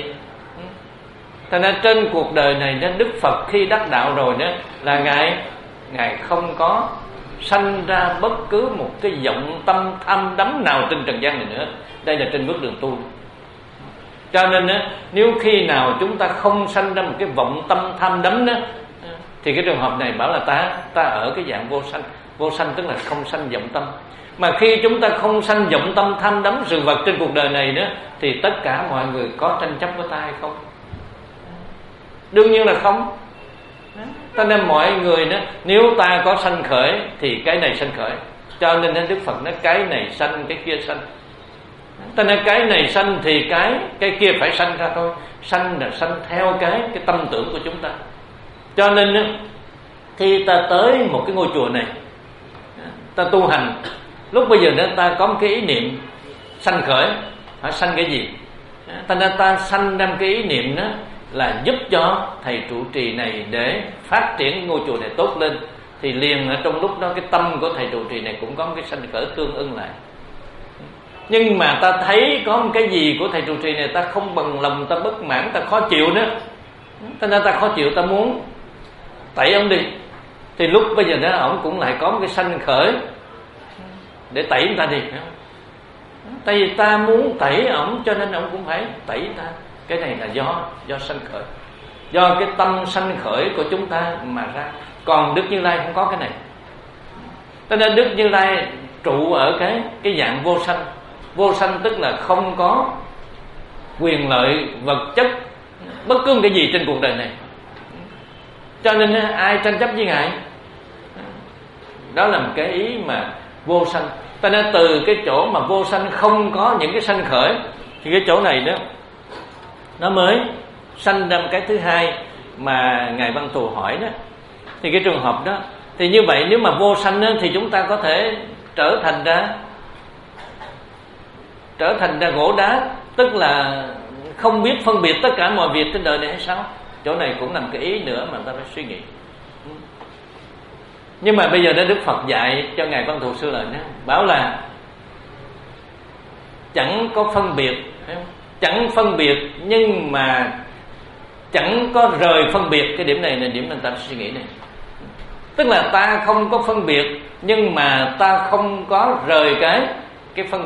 Thế nên trên cuộc đời này nên Đức Phật khi đắc đạo rồi đó là ngài ngài không có sanh ra bất cứ một cái vọng tâm tham đắm nào trên trần gian này nữa. Đây là trên bước đường tu. Cho nên á, nếu khi nào chúng ta không sanh ra một cái vọng tâm tham đắm đó, thì cái trường hợp này bảo là ta ta ở cái dạng vô sanh. Vô sanh tức là không sanh vọng tâm. Mà khi chúng ta không sanh vọng tâm tham đắm sự vật trên cuộc đời này đó, thì tất cả mọi người có tranh chấp với ta hay không? Đương nhiên là không. Cho nên mọi người đó, nếu ta có sanh khởi thì cái này sanh khởi. Cho nên Đức Phật nói cái này sanh, cái kia sanh. Cho nên cái này sanh thì cái cái kia phải sanh ra thôi. Sanh là sanh theo cái cái tâm tưởng của chúng ta. Cho nên đó, khi ta tới một cái ngôi chùa này, ta tu hành, lúc bây giờ đó ta có một cái ý niệm sanh khởi. Phải sanh cái gì? Cho nên ta sanh ra một cái ý niệm đó là giúp cho thầy trụ trì này để phát triển ngôi chùa này tốt lên, thì liền ở trong lúc đó cái tâm của thầy trụ trì này cũng có một cái sanh khởi tương ưng lại. Nhưng mà ta thấy có một cái gì của thầy trụ trì này ta không bằng lòng, ta bất mãn, ta khó chịu nữa, cho nên ta khó chịu, ta muốn tẩy ông đi. Thì lúc bây giờ đó ổng cũng lại có một cái sanh khởi để tẩy người ta đi. Tại vì ta muốn tẩy ổng cho nên ổng cũng phải tẩy ta. Cái này là do do sanh khởi, do cái tâm sanh khởi của chúng ta mà ra. Còn Đức Như Lai không có cái này. Cho nên Đức Như Lai trụ ở cái cái dạng vô sanh. Vô sanh tức là không có quyền lợi vật chất bất cứ cái gì trên cuộc đời này. Cho nên ai tranh chấp với ngài, đó là một cái ý mà vô sanh. Cho nên từ cái chỗ mà vô sanh không có những cái sanh khởi, thì cái chỗ này đó nó mới sanh ra một cái thứ hai mà ngài Văn Thù hỏi đó. Thì cái trường hợp đó, thì như vậy nếu mà vô sanh đó, thì chúng ta có thể trở thành ra trở thành ra gỗ đá, tức là không biết phân biệt tất cả mọi việc trên đời này hay sao? Chỗ này cũng là một cái ý nữa mà ta phải suy nghĩ. Nhưng mà bây giờ đó Đức Phật dạy cho ngài Văn Thù Sư là đó, bảo là chẳng có phân biệt, chẳng phân biệt nhưng mà chẳng có rời phân biệt. Cái điểm này là điểm mà ta phải suy nghĩ này. Tức là ta không có phân biệt nhưng mà ta không có rời cái cái phân biệt.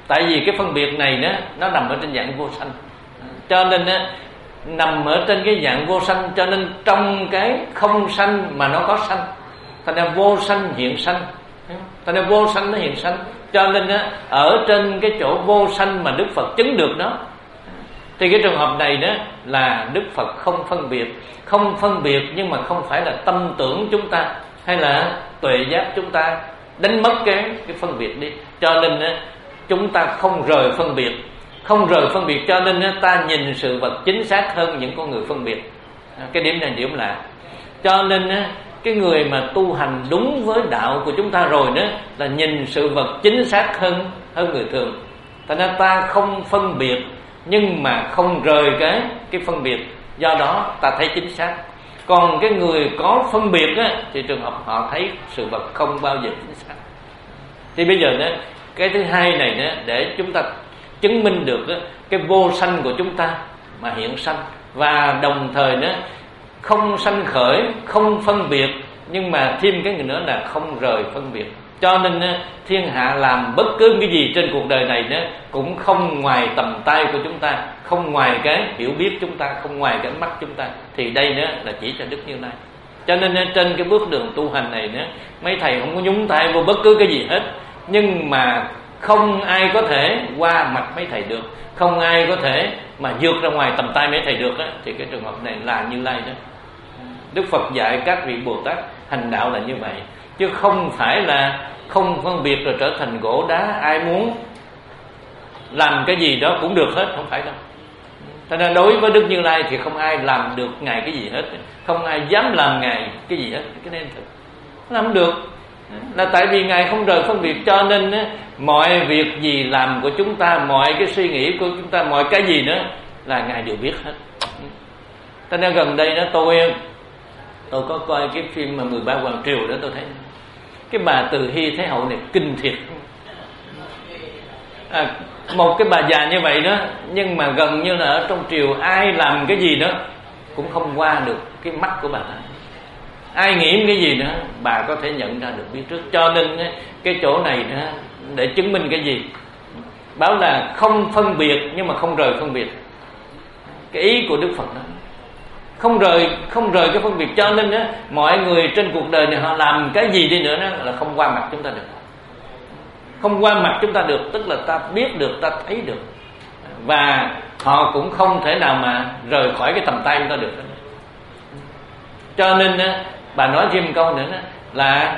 Tại vì cái phân biệt này đó, nó nằm ở trên dạng vô sanh, cho nên đó, nằm ở trên cái dạng vô sanh, cho nên trong cái không sanh mà nó có sanh, thành ra vô sanh hiện sanh, thành ra vô sanh nó hiện sanh. Cho nên đó, ở trên cái chỗ vô sanh mà Đức Phật chứng được đó, thì cái trường hợp này đó là Đức Phật không phân biệt. Không phân biệt nhưng mà không phải là tâm tưởng chúng ta hay là tuệ giác chúng ta đánh mất cái, cái phân biệt đi. Cho nên đó, chúng ta không rời phân biệt. Không rời phân biệt cho nên đó, ta nhìn sự vật chính xác hơn những con người phân biệt. Cái điểm này điểm là cho nên đó, cái người mà tu hành đúng với đạo của chúng ta rồi đó là nhìn sự vật chính xác hơn hơn người thường. Thành ra ta không phân biệt nhưng mà không rời cái cái phân biệt, do đó ta thấy chính xác. Còn cái người có phân biệt á, thì trường hợp họ thấy sự vật không bao giờ chính xác. Thì bây giờ đó, cái thứ hai này đó, để chúng ta chứng minh được đó, cái vô sanh của chúng ta mà hiện sanh, và đồng thời đó không sanh khởi, không phân biệt, nhưng mà thêm cái nữa là không rời phân biệt. Cho nên thiên hạ làm bất cứ cái gì trên cuộc đời này đó cũng không ngoài tầm tay của chúng ta, không ngoài cái hiểu biết chúng ta, không ngoài cái ánh mắt chúng ta. Thì đây đó là chỉ cho Đức Như Lai. Cho nên trên cái bước đường tu hành này đó, mấy thầy không có nhúng tay vô bất cứ cái gì hết, nhưng mà không ai có thể qua mặt mấy thầy được, không ai có thể mà vượt ra ngoài tầm tay mấy thầy được đó. Thì cái trường hợp này là Như Lai đó. Đức Phật dạy các vị Bồ Tát hành đạo là như vậy, chứ không phải là không phân biệt rồi trở thành gỗ đá, ai muốn làm cái gì đó cũng được hết, không phải đâu. Cho nên đối với Đức Như Lai thì không ai làm được Ngài cái gì hết, không ai dám làm Ngài cái gì hết. Cái nên thật làm không được là tại vì Ngài không rời phân biệt. Cho nên mọi việc gì làm của chúng ta, mọi cái suy nghĩ của chúng ta, mọi cái gì nữa là Ngài đều biết hết. Cho nên gần đây đó tôi tôi có coi cái phim mà mười ba Hoàng Triều đó, tôi thấy cái bà Từ Hy Thái Hậu này kinh thiệt. À, một cái bà già như vậy đó, nhưng mà gần như là ở trong triều ai làm cái gì đó cũng không qua được cái mắt của bà ta. Ai nghĩ cái gì nữa bà có thể nhận ra được biết trước. Cho nên cái chỗ này đó để chứng minh cái gì? Báo là không phân biệt nhưng mà không rời phân biệt. Cái ý của Đức Phật đó không rời không rời cái phân biệt. Cho nên đó, mọi người trên cuộc đời này họ làm cái gì đi nữa đó là không qua mặt chúng ta được. Không qua mặt chúng ta được, tức là ta biết được, ta thấy được, và họ cũng không thể nào mà rời khỏi cái tầm tay chúng ta được. Cho nên đó, bà nói thêm câu nữa đó, là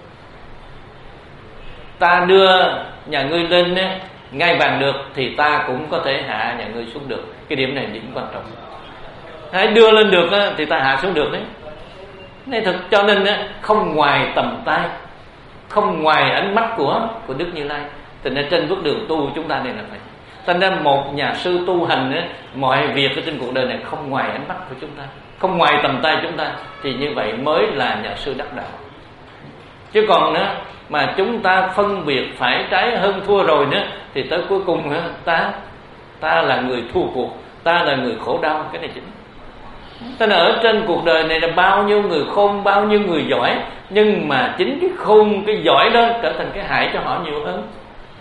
ta đưa nhà ngươi lên đó, ngai vàng được thì ta cũng có thể hạ nhà ngươi xuống được. Cái điểm này điểm quan trọng. Hãy đưa lên được đó, thì ta hạ xuống được đấy. Này thật, cho nên đó, không ngoài tầm tay, không ngoài ánh mắt của của Đức Như Lai. Thành ra trên bước đường tu chúng ta này là phải. Thành ra một nhà sư tu hành đó, mọi việc ở trên cuộc đời này không ngoài ánh mắt của chúng ta, không ngoài tầm tay chúng ta, thì như vậy mới là nhà sư đắc đạo. Chứ còn nữa mà chúng ta phân biệt phải trái hơn thua rồi nữa, thì tới cuối cùng nữa, ta ta là người thua cuộc, ta là người khổ đau. Cái này chính. Cho nên ở trên cuộc đời này là bao nhiêu người khôn, bao nhiêu người giỏi, nhưng mà chính cái khôn, cái giỏi đó trở thành cái hại cho họ nhiều hơn.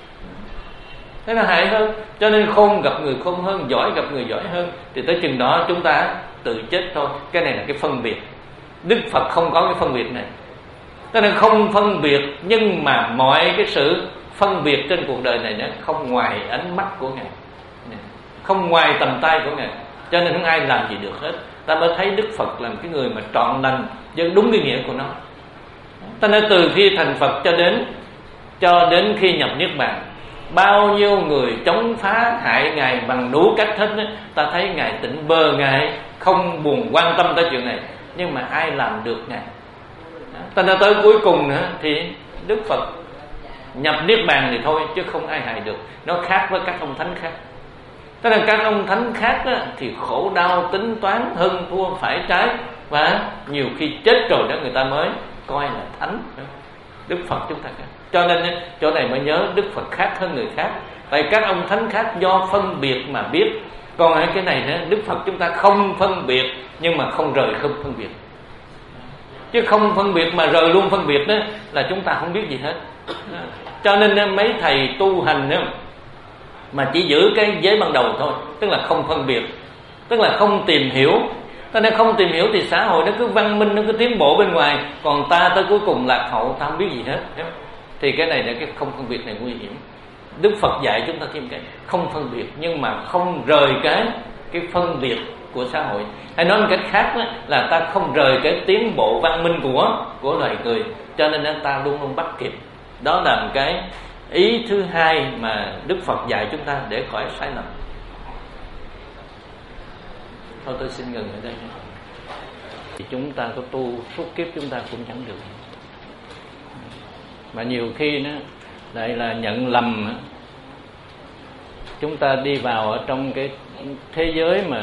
Thế là hại hơn. Cho nên khôn gặp người khôn hơn, giỏi gặp người giỏi hơn, thì tới chừng đó chúng ta tự chết thôi. Cái này là cái phân biệt. Đức Phật không có cái phân biệt này. Cho nên không phân biệt, nhưng mà mọi cái sự phân biệt trên cuộc đời này nó không ngoài ánh mắt của Ngài, không ngoài tầm tay của Ngài. Cho nên không ai làm gì được hết. Ta mới thấy Đức Phật là cái người mà trọn lành với đúng cái nghĩa của nó. Ta nói từ khi thành Phật cho đến cho đến khi nhập Niết Bàn, bao nhiêu người chống phá hại Ngài bằng đủ cách hết đó. Ta thấy Ngài tỉnh bơ, Ngài không buồn quan tâm tới chuyện này, nhưng mà ai làm được Ngài? Ta nói tới cuối cùng nữa thì Đức Phật nhập Niết Bàn thì thôi, chứ không ai hại được. Nó khác với các ông thánh khác. Thế nên các ông thánh khác đó, thì khổ đau, tính toán, hơn thua, phải trái, và nhiều khi chết rồi đó người ta mới coi là thánh. Đức Phật chúng ta khác. Cho nên chỗ này mới nhớ Đức Phật khác hơn người khác. Tại các ông thánh khác do phân biệt mà biết. Còn cái này đó, Đức Phật chúng ta không phân biệt, nhưng mà không rời không phân biệt. Chứ không phân biệt mà rời luôn phân biệt đó là chúng ta không biết gì hết. Cho nên mấy thầy tu hành đó, mà chỉ giữ cái giới ban đầu thôi, tức là không phân biệt, tức là không tìm hiểu. Cho nên không tìm hiểu thì xã hội nó cứ văn minh, nó cứ tiến bộ bên ngoài, còn ta tới cuối cùng lạc hậu, ta không biết gì hết. Thì cái này là cái không phân biệt này nguy hiểm. Đức Phật dạy chúng ta thêm cái không phân biệt, nhưng mà không rời cái cái phân biệt của xã hội. Hay nói một cách khác đó, là ta không rời cái tiến bộ văn minh của của loài người, cho nên ta luôn luôn bắt kịp. Đó là một cái ý thứ hai mà Đức Phật dạy chúng ta để khỏi sai lầm. Thôi tôi xin ngừng ở đây. Thì chúng ta có tu suốt kiếp chúng ta cũng chẳng được. Mà nhiều khi nó lại là nhận lầm, chúng ta đi vào ở trong cái thế giới mà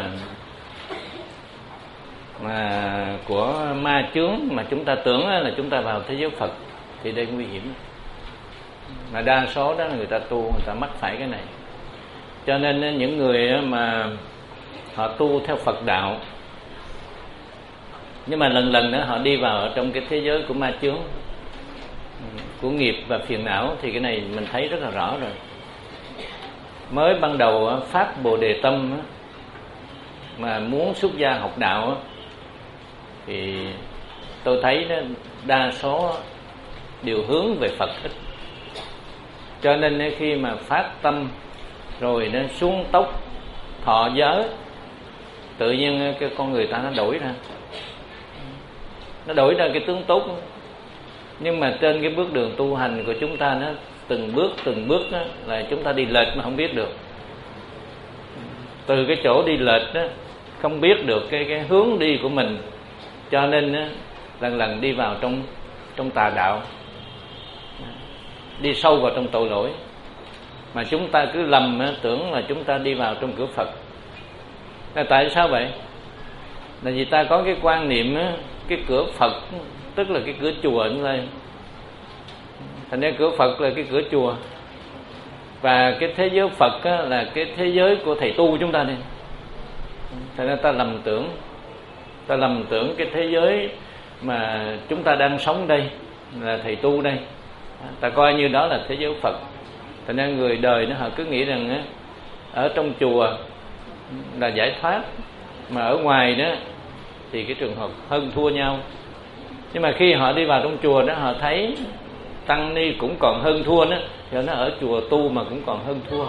mà của ma chướng, mà chúng ta tưởng là chúng ta vào thế giới Phật, thì đây nguy hiểm. Mà đa số đó là người ta tu, người ta mắc phải cái này. Cho nên những người mà họ tu theo Phật đạo, nhưng mà lần lần nữa họ đi vào ở trong cái thế giới của ma chướng, của nghiệp và phiền não, thì cái này mình thấy rất là rõ rồi. Mới ban đầu phát Bồ Đề tâm mà muốn xuất gia học đạo, thì tôi thấy đó, đa số đều hướng về Phật hết. Cho nên khi mà phát tâm rồi nó xuống tốc thọ giới, tự nhiên cái con người ta nó đổi ra, nó đổi ra cái tướng tốt. Nhưng mà trên cái bước đường tu hành của chúng ta, nó từng bước từng bước đó, là chúng ta đi lệch mà không biết được. Từ cái chỗ đi lệch đó, không biết được cái cái hướng đi của mình, cho nên đó, lần lần đi vào trong trong tà đạo, đi sâu vào trong tội lỗi. Mà chúng ta cứ lầm tưởng là chúng ta đi vào trong cửa Phật. Là tại sao vậy? Là vì ta có cái quan niệm cái cửa Phật tức là cái cửa chùa lên. Thành ra cửa Phật là cái cửa chùa, và cái thế giới Phật là cái thế giới của thầy tu chúng ta đi. Thành ra ta lầm tưởng, ta lầm tưởng cái thế giới mà chúng ta đang sống đây là thầy tu đây, ta coi như đó là thế giới Phật. Thành ra người đời nó họ cứ nghĩ rằng ở trong chùa là giải thoát, mà ở ngoài đó thì cái trường hợp hơn thua nhau. Nhưng mà khi họ đi vào trong chùa đó, họ thấy tăng ni cũng còn hơn thua đó, thì nó ở chùa tu mà cũng còn hơn thua.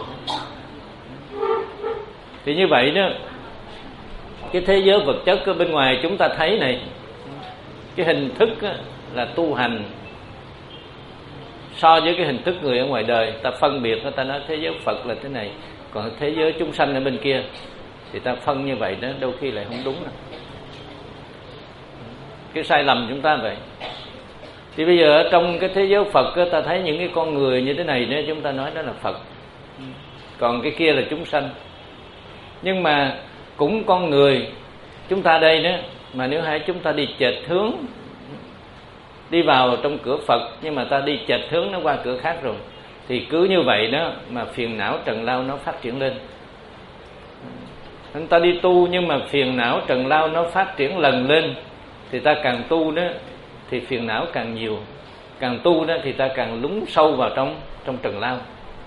Thì như vậy đó, cái thế giới vật chất ở bên ngoài chúng ta thấy này, cái hình thức là tu hành, so với cái hình thức người ở ngoài đời, ta phân biệt, ta nói thế giới Phật là thế này, còn thế giới chúng sanh ở bên kia, thì ta phân như vậy đó đôi khi lại không đúng đâu. Cái sai lầm chúng ta vậy. Thì bây giờ ở trong cái thế giới Phật ta thấy những cái con người như thế này nữa, chúng ta nói đó là Phật, còn cái kia là chúng sanh. Nhưng mà cũng con người chúng ta đây đó, mà nếu hai chúng ta đi chệch hướng, đi vào trong cửa Phật nhưng mà ta đi chệch hướng nó qua cửa khác rồi, thì cứ như vậy đó mà phiền não trần lao nó phát triển lên. Chúng ta đi tu nhưng mà phiền não trần lao nó phát triển lần lên, thì ta càng tu đó thì phiền não càng nhiều, càng tu đó thì ta càng lún sâu vào trong trong trần lao.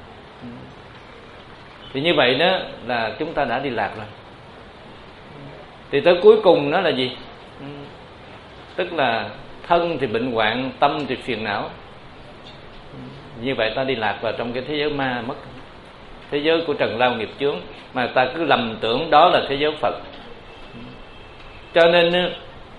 Thì như vậy đó là chúng ta đã đi lạc rồi. Thì tới cuối cùng nó là gì? Tức là thân thì bệnh hoạn, tâm thì phiền não. Như vậy ta đi lạc vào trong cái thế giới ma mất, thế giới của trần lao nghiệp chướng, mà ta cứ lầm tưởng đó là thế giới Phật. Cho nên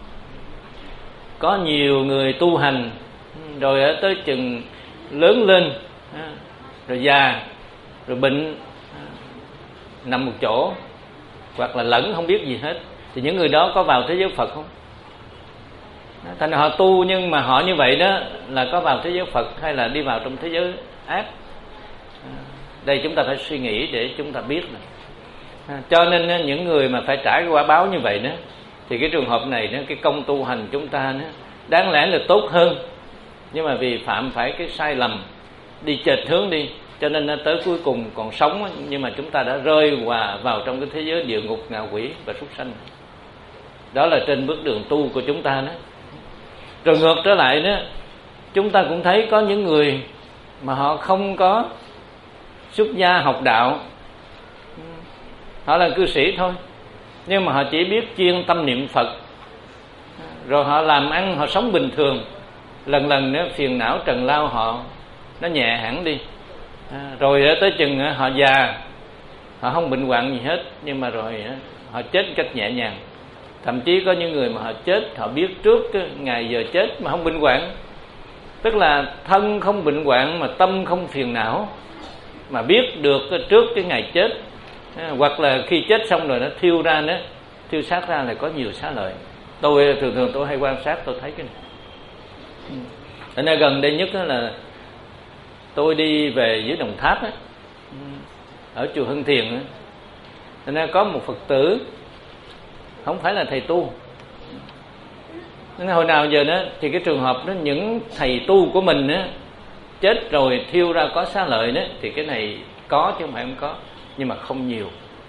có nhiều người tu hành rồi ở tới chừng lớn lên, rồi già, rồi bệnh, nằm một chỗ, hoặc là lẫn không biết gì hết, thì những người đó có vào thế giới Phật không? Thành họ tu nhưng mà họ như vậy đó là có vào thế giới Phật hay là đi vào trong thế giới ác? Đây chúng ta phải suy nghĩ để chúng ta biết này. Cho nên những người mà phải trải quả báo như vậy đó, thì cái trường hợp này đó, cái công tu hành chúng ta đó, đáng lẽ là tốt hơn, nhưng mà vì phạm phải cái sai lầm, đi chệch hướng đi, cho nên nó tới cuối cùng còn sống, nhưng mà chúng ta đã rơi hòa vào trong cái thế giới địa ngục, ngạ quỷ và súc sanh. Đó là trên bước đường tu của chúng ta đó. Rồi ngược trở lại đó, chúng ta cũng thấy có những người mà họ không có xuất gia học đạo, họ là cư sĩ thôi, nhưng mà họ chỉ biết chuyên tâm niệm Phật, rồi họ làm ăn, họ sống bình thường, lần lần nữa phiền não trần lao họ nó nhẹ hẳn đi, à, rồi tới chừng họ già, họ không bệnh hoạn gì hết, nhưng mà rồi họ chết cách nhẹ nhàng. Thậm chí có những người mà họ chết, họ biết trước cái ngày giờ chết mà không bệnh hoạn, tức là thân không bệnh hoạn mà tâm không phiền não, mà biết được trước cái ngày chết, à, hoặc là khi chết xong rồi nó thiêu ra nữa, thiêu xác ra là có nhiều xá lợi. Tôi thường thường tôi hay quan sát, tôi thấy cái này. Thế nên gần đây nhất là tôi đi về dưới Đồng Tháp ấy, ở chùa Hưng Thiền ấy. Thế nên có một Phật tử không phải là thầy tu. Nên hồi nào giờ đó thì cái trường hợp đó, những thầy tu của mình đó, chết rồi thiêu ra có xá lợi đó, thì cái này có chứ không phải không có, nhưng mà không nhiều.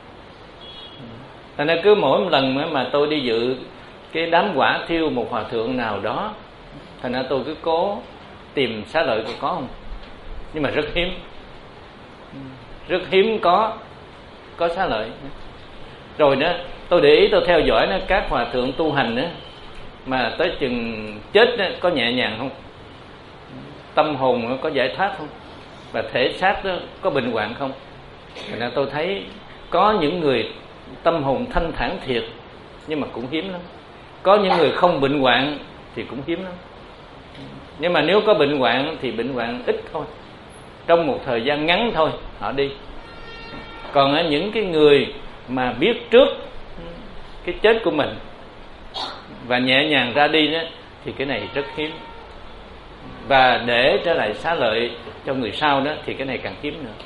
Thế nên cứ mỗi một lần mà tôi đi dự cái đám quả thiêu một hòa thượng nào đó, thành ra tôi cứ cố tìm xá lợi có không, nhưng mà rất hiếm, rất hiếm có có xá lợi. Rồi đó tôi để ý, tôi theo dõi đó, các hòa thượng tu hành đó, mà tới chừng chết đó, có nhẹ nhàng không, tâm hồn nó có giải thoát không, và thể xác đó có bệnh hoạn không. Thành ra tôi thấy có những người tâm hồn thanh thản thiệt, nhưng mà cũng hiếm lắm. Có những người không bệnh hoạn thì cũng hiếm lắm. Nhưng mà nếu có bệnh hoạn thì bệnh hoạn ít thôi, trong một thời gian ngắn thôi họ đi. Còn ở những cái người mà biết trước cái chết của mình và nhẹ nhàng ra đi đó, thì cái này rất hiếm. Và để trở lại xá lợi cho người sau đó thì cái này càng hiếm nữa.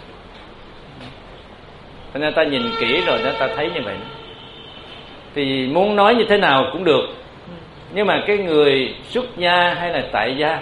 Cho nên ta nhìn kỹ rồi đó, ta thấy như vậy đó. Thì muốn nói như thế nào cũng được, nhưng mà cái người xuất gia hay là tại gia,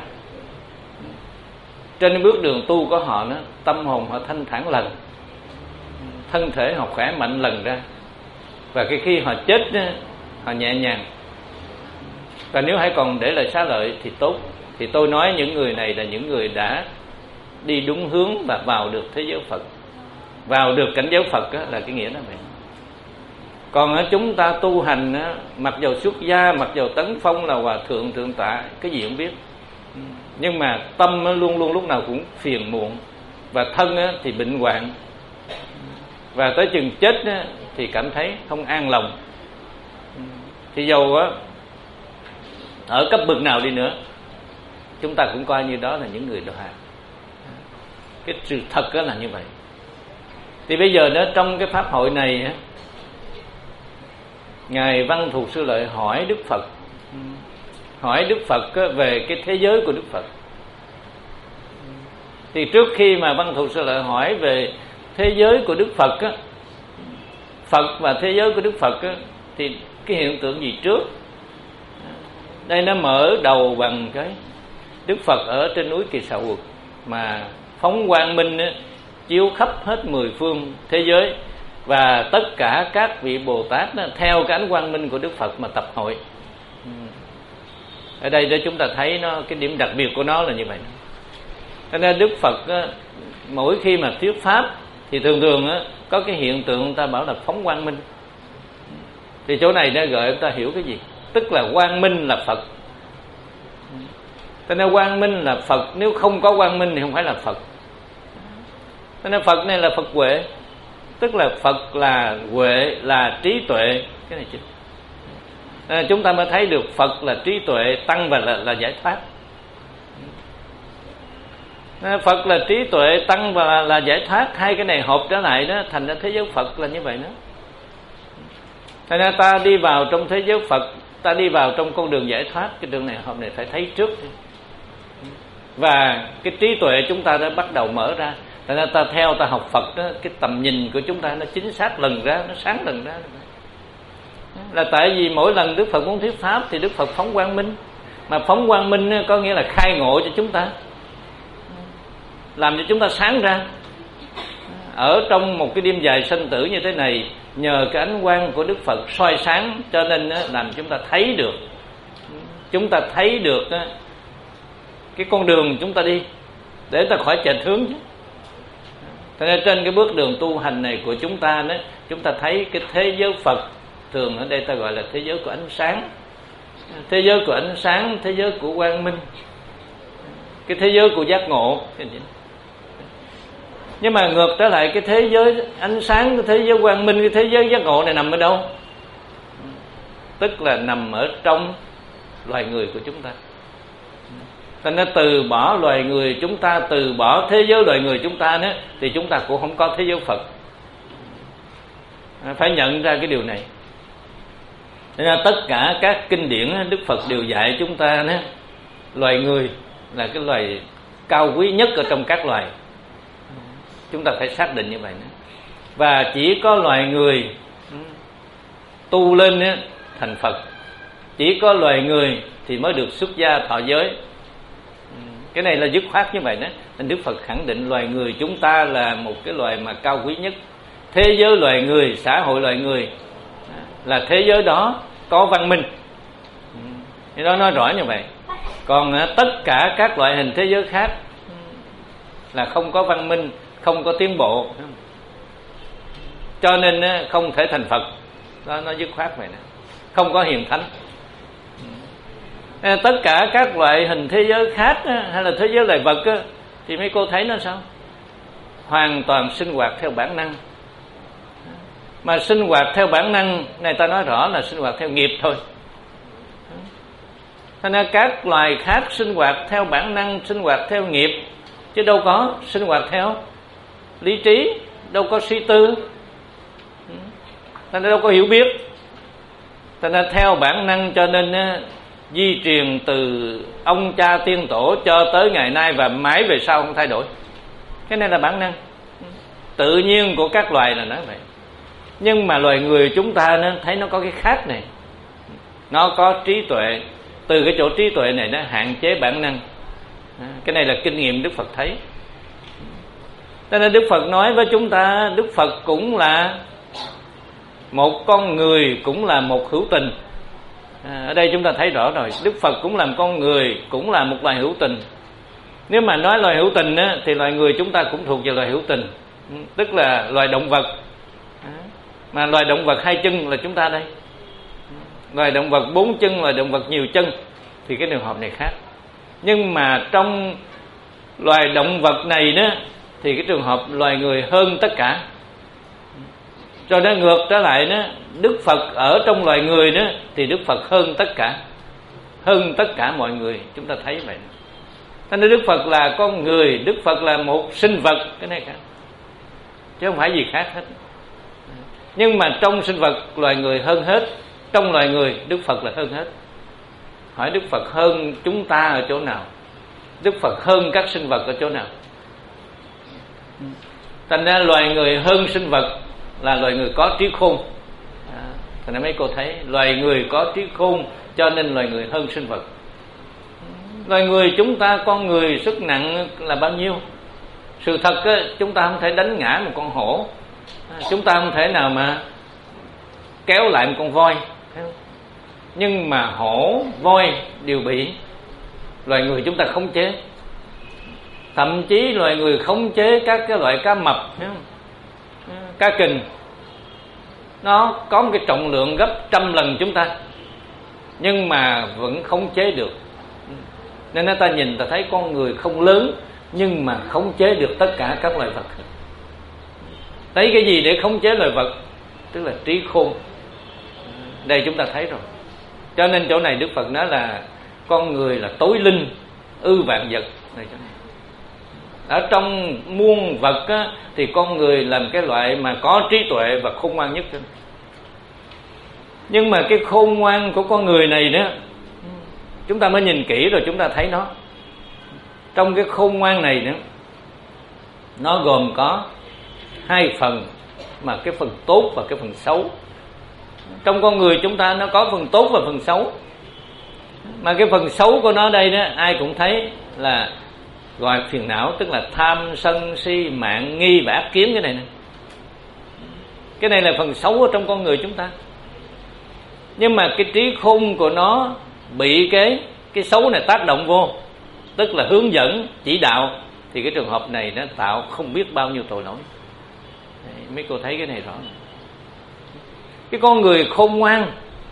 trên bước đường tu của họ đó, tâm hồn họ thanh thản lần, thân thể họ khỏe mạnh lần ra, và cái khi họ chết đó, họ nhẹ nhàng. Và nếu hãy còn để lại xá lợi thì tốt. Thì tôi nói những người này là những người đã đi đúng hướng và vào được thế giới Phật, vào được cảnh giới Phật đó, là cái nghĩa đó vậy. Còn chúng ta tu hành, mặc dầu xuất gia, mặc dầu tấn phong là hòa thượng thượng tọa, cái gì cũng biết, nhưng mà tâm luôn luôn lúc nào cũng phiền muộn, và thân thì bệnh hoạn, và tới chừng chết thì cảm thấy không an lòng. Thì dầu ở cấp bậc nào đi nữa, chúng ta cũng coi như đó là những người đọa. Cái sự thật đó là như vậy. Thì bây giờ đó, trong cái pháp hội này, Ngài Văn Thù Sư Lợi hỏi Đức Phật, hỏi Đức Phật về cái thế giới của Đức Phật. Thì trước khi mà Văn Thù Sư Lợi hỏi về thế giới của Đức Phật á, Phật và thế giới của Đức Phật á, thì cái hiện tượng gì trước? Đây nó mở đầu bằng cái Đức Phật ở trên núi Kỳ Xà Quật mà phóng quang minh á, chiếu khắp hết mười phương thế giới, và tất cả các vị Bồ Tát đó, theo cái ánh quang minh của Đức Phật mà tập hội. Ở đây để chúng ta thấy nó, cái điểm đặc biệt của nó là như vậy. Cho nên Đức Phật á, mỗi khi mà thuyết pháp thì thường thường á, có cái hiện tượng người ta bảo là phóng quang minh. Thì chỗ này nó gợi chúng ta hiểu cái gì? Tức là quang minh là Phật. Cho nên quang minh là Phật, nếu không có quang minh thì không phải là Phật. Cho nên Phật này là Phật huệ, tức là Phật là huệ, là trí tuệ. Cái này chứ à, chúng ta mới thấy được Phật là trí tuệ, tăng và là, là giải thoát. à, Phật là trí tuệ, tăng và là, là giải thoát. Hai cái này hợp trở lại đó, thành ra thế giới Phật là như vậy đó. Thành ra ta đi vào trong thế giới Phật, ta đi vào trong con đường giải thoát. Cái đường này hôm nay phải thấy trước, và cái trí tuệ chúng ta đã bắt đầu mở ra. Thành ra ta theo ta học Phật đó, cái tầm nhìn của chúng ta nó chính xác lần ra, nó sáng lần ra. Là tại vì mỗi lần Đức Phật muốn thuyết pháp thì Đức Phật phóng quang minh. Mà phóng quang minh có nghĩa là khai ngộ cho chúng ta, làm cho chúng ta sáng ra. Ở trong một cái đêm dài sinh tử như thế này, nhờ cái ánh quang của Đức Phật soi sáng, cho nên làm chúng ta thấy được, chúng ta thấy được cái con đường chúng ta đi, để ta khỏi chệch hướng chứ. Cho nên trên cái bước đường tu hành này của chúng ta đó, chúng ta thấy cái thế giới Phật, thường ở đây ta gọi là thế giới của ánh sáng, thế giới của ánh sáng, thế giới của quang minh, cái thế giới của giác ngộ. Nhưng mà ngược trở lại, cái thế giới ánh sáng, cái thế giới quang minh, cái thế giới giác ngộ này nằm ở đâu? Tức là nằm ở trong loài người của chúng ta. Thành ra từ bỏ loài người chúng ta, từ bỏ thế giới loài người chúng ta nữa, thì chúng ta cũng không có thế giới Phật. Phải nhận ra cái điều này. Nên là tất cả các kinh điển Đức Phật đều dạy chúng ta đó, loài người là cái loài cao quý nhất ở trong các loài. Chúng ta phải xác định như vậy nữa. Và chỉ có loài người tu lên đó, thành Phật, chỉ có loài người thì mới được xuất gia thọ giới. Cái này là dứt khoát như vậy đó. Nên Đức Phật khẳng định loài người chúng ta là một cái loài mà cao quý nhất. Thế giới loài người, xã hội loài người là thế giới đó có văn minh. Thì đó nói rõ như vậy. Còn tất cả các loại hình thế giới khác là không có văn minh, không có tiến bộ, cho nên không thể thành Phật. Đó, nó dứt khoát vậy nè. Không có hiền thánh. Tất cả các loại hình thế giới khác hay là thế giới loài vật thì mấy cô thấy nó sao? Hoàn toàn sinh hoạt theo bản năng. Mà sinh hoạt theo bản năng này ta nói rõ là sinh hoạt theo nghiệp thôi. Thế nên các loài khác sinh hoạt theo bản năng, sinh hoạt theo nghiệp, chứ đâu có sinh hoạt theo lý trí, đâu có suy tư, thế nên đâu có hiểu biết. Thế nên theo bản năng, cho nên di truyền từ ông cha tiên tổ cho tới ngày nay và mãi về sau không thay đổi. Cái này là bản năng tự nhiên của các loài là nói vậy. Nhưng mà loài người chúng ta nó thấy nó có cái khác này, nó có trí tuệ. Từ cái chỗ trí tuệ này nó hạn chế bản năng. Cái này là kinh nghiệm Đức Phật thấy. Cho nên Đức Phật nói với chúng ta, Đức Phật cũng là một con người, cũng là một hữu tình. À, ở đây chúng ta thấy rõ rồi, Đức Phật cũng là một con người, cũng là một loài hữu tình. Nếu mà nói loài hữu tình á, thì loài người chúng ta cũng thuộc về loài hữu tình, tức là loài động vật. Mà loài động vật hai chân là chúng ta đây. Loài động vật bốn chân, loài động vật nhiều chân, thì cái trường hợp này khác. Nhưng mà trong loài động vật này đó, thì cái trường hợp loài người hơn tất cả. Cho nên ngược trở lại đó, Đức Phật ở trong loài người đó thì Đức Phật hơn tất cả, hơn tất cả mọi người. Chúng ta thấy vậy. Cho nên Đức Phật là con người, Đức Phật là một sinh vật, cái này cả, chứ không phải gì khác hết. Nhưng mà trong sinh vật loài người hơn hết. Trong loài người Đức Phật là hơn hết. Hỏi Đức Phật hơn chúng ta ở chỗ nào? Đức Phật hơn các sinh vật ở chỗ nào? Thành ra loài người hơn sinh vật là loài người có trí khôn. à, Thành ra mấy cô thấy loài người có trí khôn, cho nên loài người hơn sinh vật. Loài người chúng ta, con người sức nặng là bao nhiêu? Sự thật á, chúng ta không thể đánh ngã một con hổ, chúng ta không thể nào mà kéo lại một con voi. Nhưng mà hổ, voi đều bị loài người chúng ta khống chế. Thậm chí loài người khống chế các cái loại cá mập, cá kình, nó có một cái trọng lượng gấp trăm lần chúng ta, nhưng mà vẫn khống chế được. Nên ta nhìn ta thấy con người không lớn, nhưng mà khống chế được tất cả các loài vật. Lấy cái gì để khống chế loài vật? Tức là trí khôn. Đây chúng ta thấy rồi. Cho nên chỗ này Đức Phật nói là con người là tối linh, ư vạn vật. Ở trong muôn vật á, thì con người là cái loại mà có trí tuệ và khôn ngoan nhất. Nhưng mà cái khôn ngoan của con người này đó, chúng ta mới nhìn kỹ rồi chúng ta thấy nó. Trong cái khôn ngoan này nữa, nó gồm có hai phần, mà cái phần tốt và cái phần xấu. Trong con người chúng ta nó có phần tốt và phần xấu. Mà cái phần xấu của nó đây đó, ai cũng thấy là gọi phiền não, tức là tham, sân, si, mạng, nghi và ác kiến. Cái này này, cái này là phần xấu ở trong con người chúng ta. Nhưng mà cái trí khôn của nó bị cái cái xấu này tác động vô, tức là hướng dẫn, chỉ đạo, thì cái trường hợp này nó tạo không biết bao nhiêu tội lỗi. Đấy, mấy cô thấy cái này rõ. Cái con người khôn ngoan,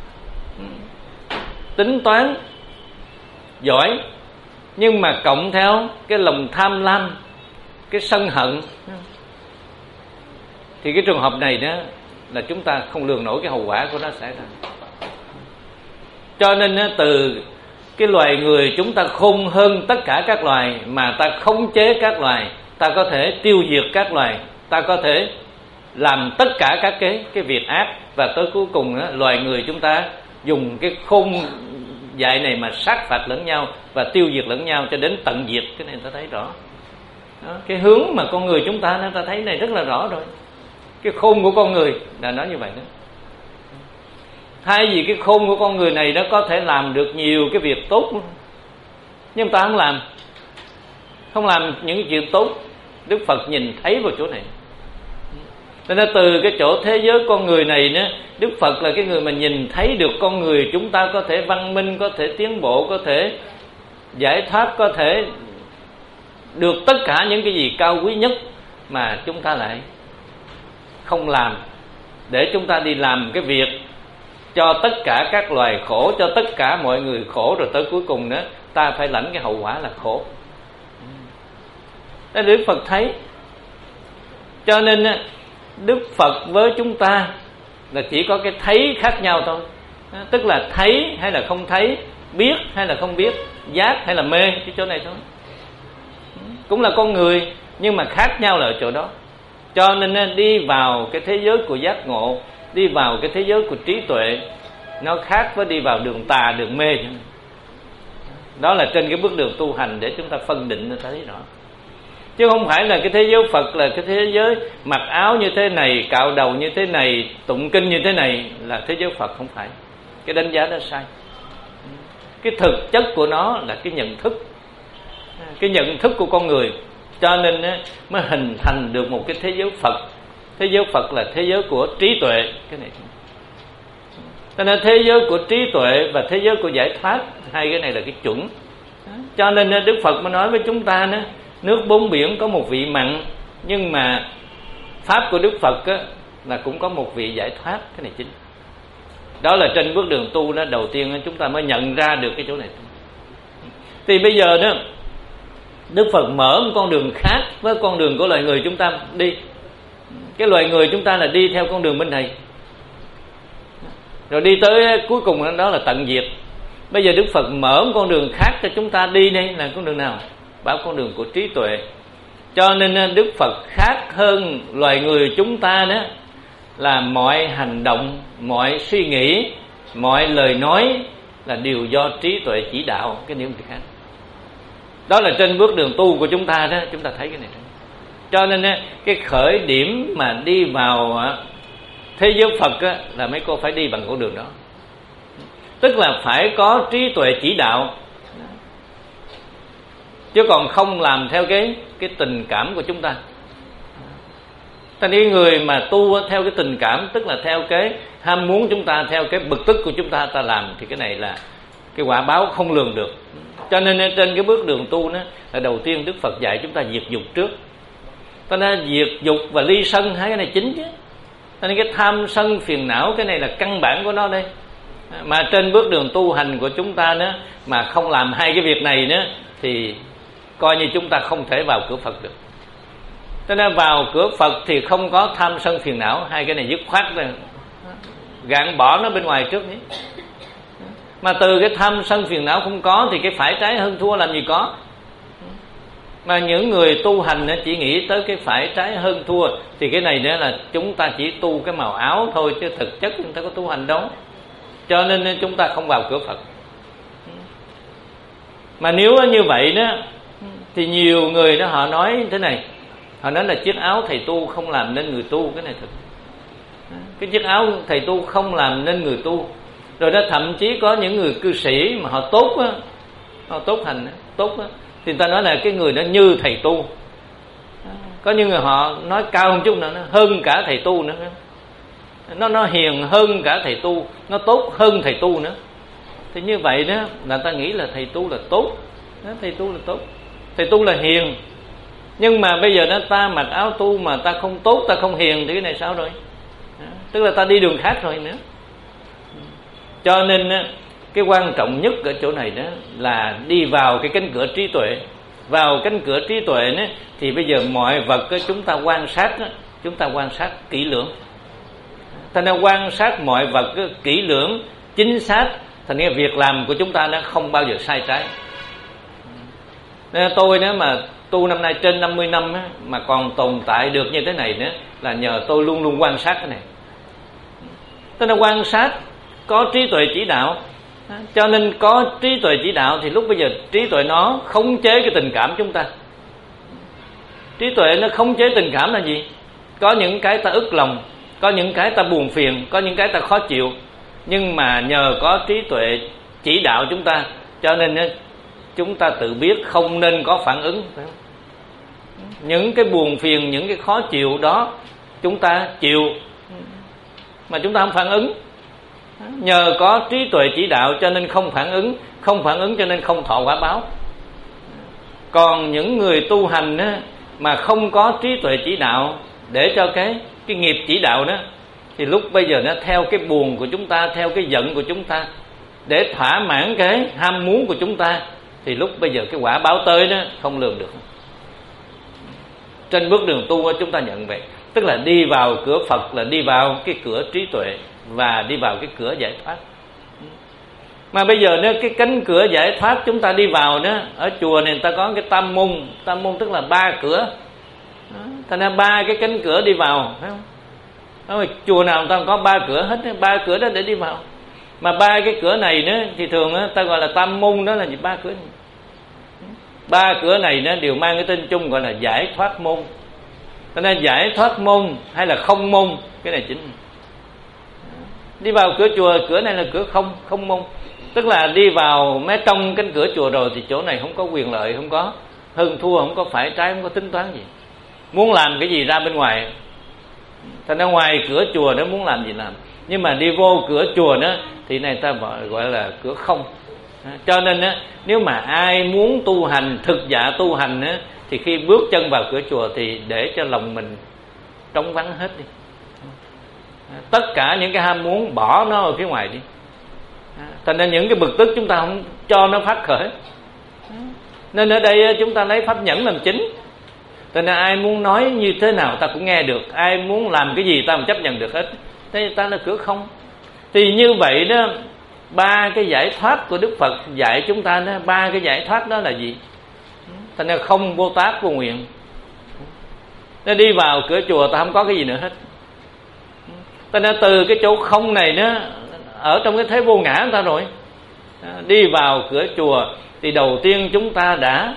tính toán, giỏi, nhưng mà cộng theo cái lòng tham lam, cái sân hận, thì cái trường hợp này đó là chúng ta không lường nổi cái hậu quả của nó xảy ra. Cho nên từ cái loài người chúng ta khôn hơn tất cả các loài, mà ta khống chế các loài, ta có thể tiêu diệt các loài, ta có thể làm tất cả các cái cái việc ác, và tới cuối cùng đó, loài người chúng ta dùng cái khôn dại này mà sát phạt lẫn nhau và tiêu diệt lẫn nhau cho đến tận diệt. Cái này ta thấy rõ đó, cái hướng mà con người chúng ta nó ta thấy này rất là rõ rồi. Cái khôn của con người là nói như vậy đó. Thay vì cái khôn của con người này nó có thể làm được nhiều cái việc tốt, nhưng ta không làm, không làm những cái chuyện tốt. Đức Phật nhìn thấy vào chỗ này. Cho nên từ cái chỗ thế giới con người này nữa, Đức Phật là cái người mà nhìn thấy được con người chúng ta có thể văn minh, có thể tiến bộ, có thể giải thoát, có thể được tất cả những cái gì cao quý nhất, mà chúng ta lại không làm, để chúng ta đi làm cái việc cho tất cả các loài khổ, cho tất cả mọi người khổ, rồi tới cuối cùng nữa ta phải lãnh cái hậu quả là khổ. Nên Đức Phật thấy. Cho nên Đức Phật với chúng ta là chỉ có cái thấy khác nhau thôi. Tức là thấy hay là không thấy, biết hay là không biết, giác hay là mê, cái chỗ này thôi. Cũng là con người, nhưng mà khác nhau là ở chỗ đó. Cho nên đi vào cái thế giới của giác ngộ, đi vào cái thế giới của trí tuệ, nó khác với đi vào đường tà, đường mê. Đó là trên cái bước đường tu hành để chúng ta phân định nó thấy rõ. Chứ không phải là cái thế giới Phật là cái thế giới mặc áo như thế này, cạo đầu như thế này, tụng kinh như thế này là thế giới Phật. Không phải. Cái đánh giá đó sai. Cái thực chất của nó là cái nhận thức, cái nhận thức của con người. Cho nên mới hình thành được một cái thế giới Phật. Thế giới Phật là thế giới của trí tuệ. Cái này, cho nên thế giới của trí tuệ và thế giới của giải thoát, hai cái này là cái chuẩn. Cho nên Đức Phật mới nói với chúng ta đó, nước bốn biển có một vị mặn, nhưng mà pháp của Đức Phật á, là cũng có một vị giải thoát. Cái này chính. Đó là trên bước đường tu đó, đầu tiên chúng ta mới nhận ra được cái chỗ này. Thì bây giờ đó, Đức Phật mở một con đường khác với con đường của loài người chúng ta đi. Cái loài người chúng ta là đi theo con đường bên này, rồi đi tới cuối cùng đó là tận diệt. Bây giờ Đức Phật mở một con đường khác cho chúng ta đi. Đây là con đường nào? Bảo con đường của trí tuệ. Cho nên Đức Phật khác hơn loài người chúng ta đó, là mọi hành động, mọi suy nghĩ, mọi lời nói là đều do trí tuệ chỉ đạo. Cái điều khác. Đó là trên bước đường tu của chúng ta đó, chúng ta thấy cái này. Cho nên cái khởi điểm mà đi vào thế giới Phật á, là mấy cô phải đi bằng con đường đó. Tức là phải có trí tuệ chỉ đạo, chứ còn không làm theo cái cái tình cảm của chúng ta. Thành cái người mà tu theo cái tình cảm, tức là theo cái ham muốn chúng ta, theo cái bực tức của chúng ta ta làm, thì cái này là cái quả báo không lường được. Cho nên trên cái bước đường tu đó, là đầu tiên Đức Phật dạy chúng ta diệt dục trước. Ta nên diệt dục và ly sân, hai cái này chính chứ. Cho nên cái tham sân phiền não, cái này là căn bản của nó đây. Mà trên bước đường tu hành của chúng ta nữa, mà không làm hai cái việc này nữa, thì coi như chúng ta không thể vào cửa Phật được. Cho nên vào cửa Phật thì không có tham sân phiền não, hai cái này dứt khoát rồi, gạn bỏ nó bên ngoài trước nhé. Mà từ cái tham sân phiền não không có, thì cái phải trái hơn thua làm gì có. Mà những người tu hành chỉ nghĩ tới cái phải trái hơn thua, thì cái này nữa là chúng ta chỉ tu cái màu áo thôi, chứ thực chất chúng ta có tu hành đâu. Cho nên chúng ta không vào cửa Phật. Mà nếu như vậy đó, thì nhiều người đó họ nói thế này, họ nói là chiếc áo thầy tu không làm nên người tu. Cái này thật. Cái chiếc áo thầy tu không làm nên người tu. Rồi đó thậm chí có những người cư sĩ mà họ tốt á, họ tốt hành tốt á, thì người ta nói là cái người đó như thầy tu. Có những người họ nói cao hơn chút nữa, nó hơn cả thầy tu nữa, nó nó hiền hơn cả thầy tu, nó tốt hơn thầy tu nữa. Thì như vậy đó là ta nghĩ là thầy tu là tốt, thầy tu là tốt, thầy tu là hiền, Nhưng mà bây giờ nó ta mặc áo tu mà ta không tốt, ta không hiền thì cái này sao rồi? Tức là ta đi đường khác rồi nữa. Cho nên cái quan trọng nhất ở chỗ này đó là đi vào cái cánh cửa trí tuệ. Vào cánh cửa trí tuệ đó, thì bây giờ mọi vật đó, chúng ta quan sát đó, chúng ta quan sát kỹ lưỡng. Thành ra quan sát mọi vật đó, kỹ lưỡng, chính xác, thành ra việc làm của chúng ta nó không bao giờ sai trái. Nên tôi nếu mà tu năm nay trên năm mươi năm á, mà còn tồn tại được như thế này nữa là nhờ tôi luôn luôn quan sát cái này. Tức là quan sát, có trí tuệ chỉ đạo. Cho nên có trí tuệ chỉ đạo thì lúc bây giờ trí tuệ nó khống chế cái tình cảm chúng ta. Trí tuệ nó khống chế tình cảm là gì? Có những cái ta ức lòng, có những cái ta buồn phiền, có những cái ta khó chịu. Nhưng mà nhờ có trí tuệ chỉ đạo chúng ta, cho nên chúng ta tự biết không nên có phản ứng. Những cái buồn phiền, những cái khó chịu đó chúng ta chịu, mà chúng ta không phản ứng. Nhờ có trí tuệ chỉ đạo cho nên không phản ứng, không phản ứng cho nên không thọ quả báo. Còn những người tu hành á, mà không có trí tuệ chỉ đạo để cho cái cái nghiệp chỉ đạo đó, thì lúc bây giờ nó theo cái buồn của chúng ta, theo cái giận của chúng ta, để thỏa mãn cái ham muốn của chúng ta, thì lúc bây giờ cái quả báo tới đó không lường được. Trên bước đường tu chúng ta nhận vậy. Tức là đi vào cửa Phật là đi vào cái cửa trí tuệ và đi vào cái cửa giải thoát. Mà bây giờ nếu cái cánh cửa giải thoát chúng ta đi vào đó, ở chùa này người ta có cái tam môn. Tam môn tức là ba cửa. Thành ra ba cái cánh cửa đi vào, phải không? Đó, chùa nào người ta có ba cửa hết, ba cửa đó để đi vào. Mà ba cái cửa này nữa thì thường đó, ta gọi là tam môn, đó là gì? Ba cửa này. Ba cửa này nó đều mang cái tên chung gọi là giải thoát môn. Cho nên giải thoát môn hay là không môn, cái này chính. Đi vào cửa chùa, cửa này là cửa không, không môn. Tức là đi vào mé trong cánh cửa chùa rồi thì chỗ này không có quyền lợi, không có hơn thua, không có phải trái, không có tính toán gì. Muốn làm cái gì ra bên ngoài. Thành ra ngoài cửa chùa nó muốn làm gì làm. Nhưng mà đi vô cửa chùa đó thì này ta gọi là cửa không. Cho nên á, nếu mà ai muốn tu hành, thực dạ tu hành á, thì khi bước chân vào cửa chùa thì để cho lòng mình trống vắng hết đi. Tất cả những cái ham muốn bỏ nó ở phía ngoài đi. Thành ra những cái bực tức chúng ta không cho nó phát khởi. Nên ở đây chúng ta lấy pháp nhẫn làm chính. Thành ra ai muốn nói như thế nào ta cũng nghe được, ai muốn làm cái gì ta cũng chấp nhận được hết. Thế ta là cửa không. Thì như vậy đó, ba cái giải thoát của Đức Phật dạy chúng ta đó, ba cái giải thoát đó là gì? Thành ra không, vô tác, vô nguyện. Nó đi vào cửa chùa ta không có cái gì nữa hết. Thành ra từ cái chỗ không này đó, ở trong cái thế vô ngã ta rồi, đi vào cửa chùa thì đầu tiên chúng ta đã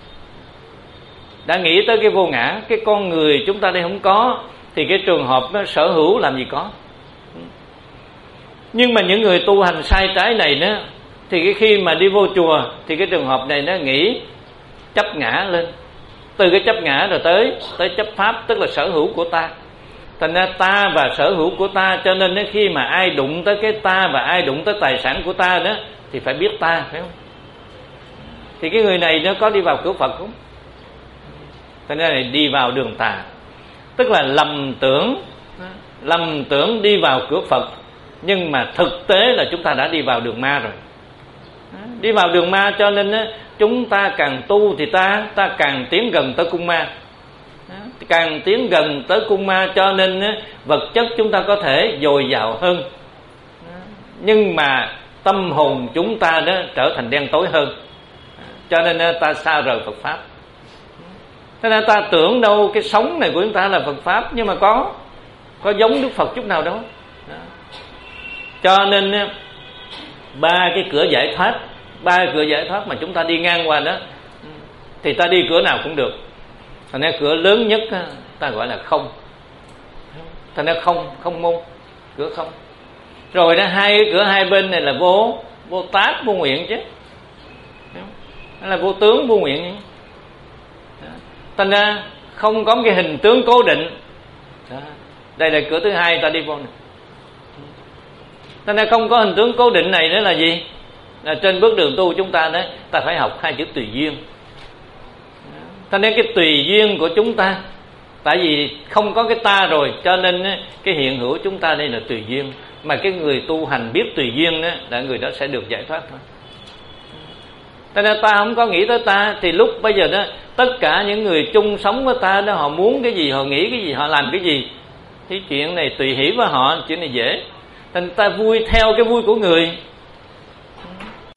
đã nghĩ tới cái vô ngã. Cái con người chúng ta đây không có, thì cái trường hợp nó sở hữu làm gì có. Nhưng mà những người tu hành sai trái này đó, thì cái khi mà đi vô chùa thì cái trường hợp này nó nghĩ chấp ngã lên. Từ cái chấp ngã rồi tới tới chấp pháp, tức là sở hữu của ta. Thành ra ta và sở hữu của ta, cho nên khi mà ai đụng tới cái ta và ai đụng tới tài sản của ta đó thì phải biết ta, phải không? Thì cái người này nó có đi vào cửa Phật không? Thành ra này đi vào đường tà. Tức là lầm tưởng, lầm tưởng đi vào cửa Phật, nhưng mà thực tế là chúng ta đã đi vào đường ma rồi. Đi vào đường ma, cho nên chúng ta càng tu thì ta ta càng tiến gần tới cung ma. Càng tiến gần tới cung ma, cho nên vật chất chúng ta có thể dồi dào hơn, nhưng mà tâm hồn chúng ta đó trở thành đen tối hơn. Cho nên ta xa rời Phật Pháp. Thế nên ta tưởng đâu cái sống này của chúng ta là Phật Pháp, nhưng mà có có giống Đức Phật chút nào đâu. Cho nên ba cái cửa giải thoát, ba cửa giải thoát mà chúng ta đi ngang qua đó, thì ta đi cửa nào cũng được. Thành ra cửa lớn nhất ta gọi là không. Thành ra không, không môn, cửa không. Rồi đó, hai cái cửa hai bên này là vô vô tác, vô nguyện chứ. Đó là vô tướng, vô nguyện. Thành ra không có một cái hình tướng cố định. Đó. Đây là cửa thứ hai ta đi vô này. Thành ra không có hình tướng cố định này nữa là gì? Là trên bước đường tu chúng ta đó, ta phải học hai chữ tùy duyên. Cho nên cái tùy duyên của chúng ta, tại vì không có cái ta rồi, cho nên cái hiện hữu chúng ta đây là tùy duyên. Mà cái người tu hành biết tùy duyên đó, là người đó sẽ được giải thoát thôi. Cho nên ta không có nghĩ tới ta, thì lúc bây giờ đó tất cả những người chung sống với ta đó, họ muốn cái gì, họ nghĩ cái gì, họ làm cái gì, thì chuyện này tùy hỷ với họ, chuyện này dễ. Nên ta vui theo cái vui của người,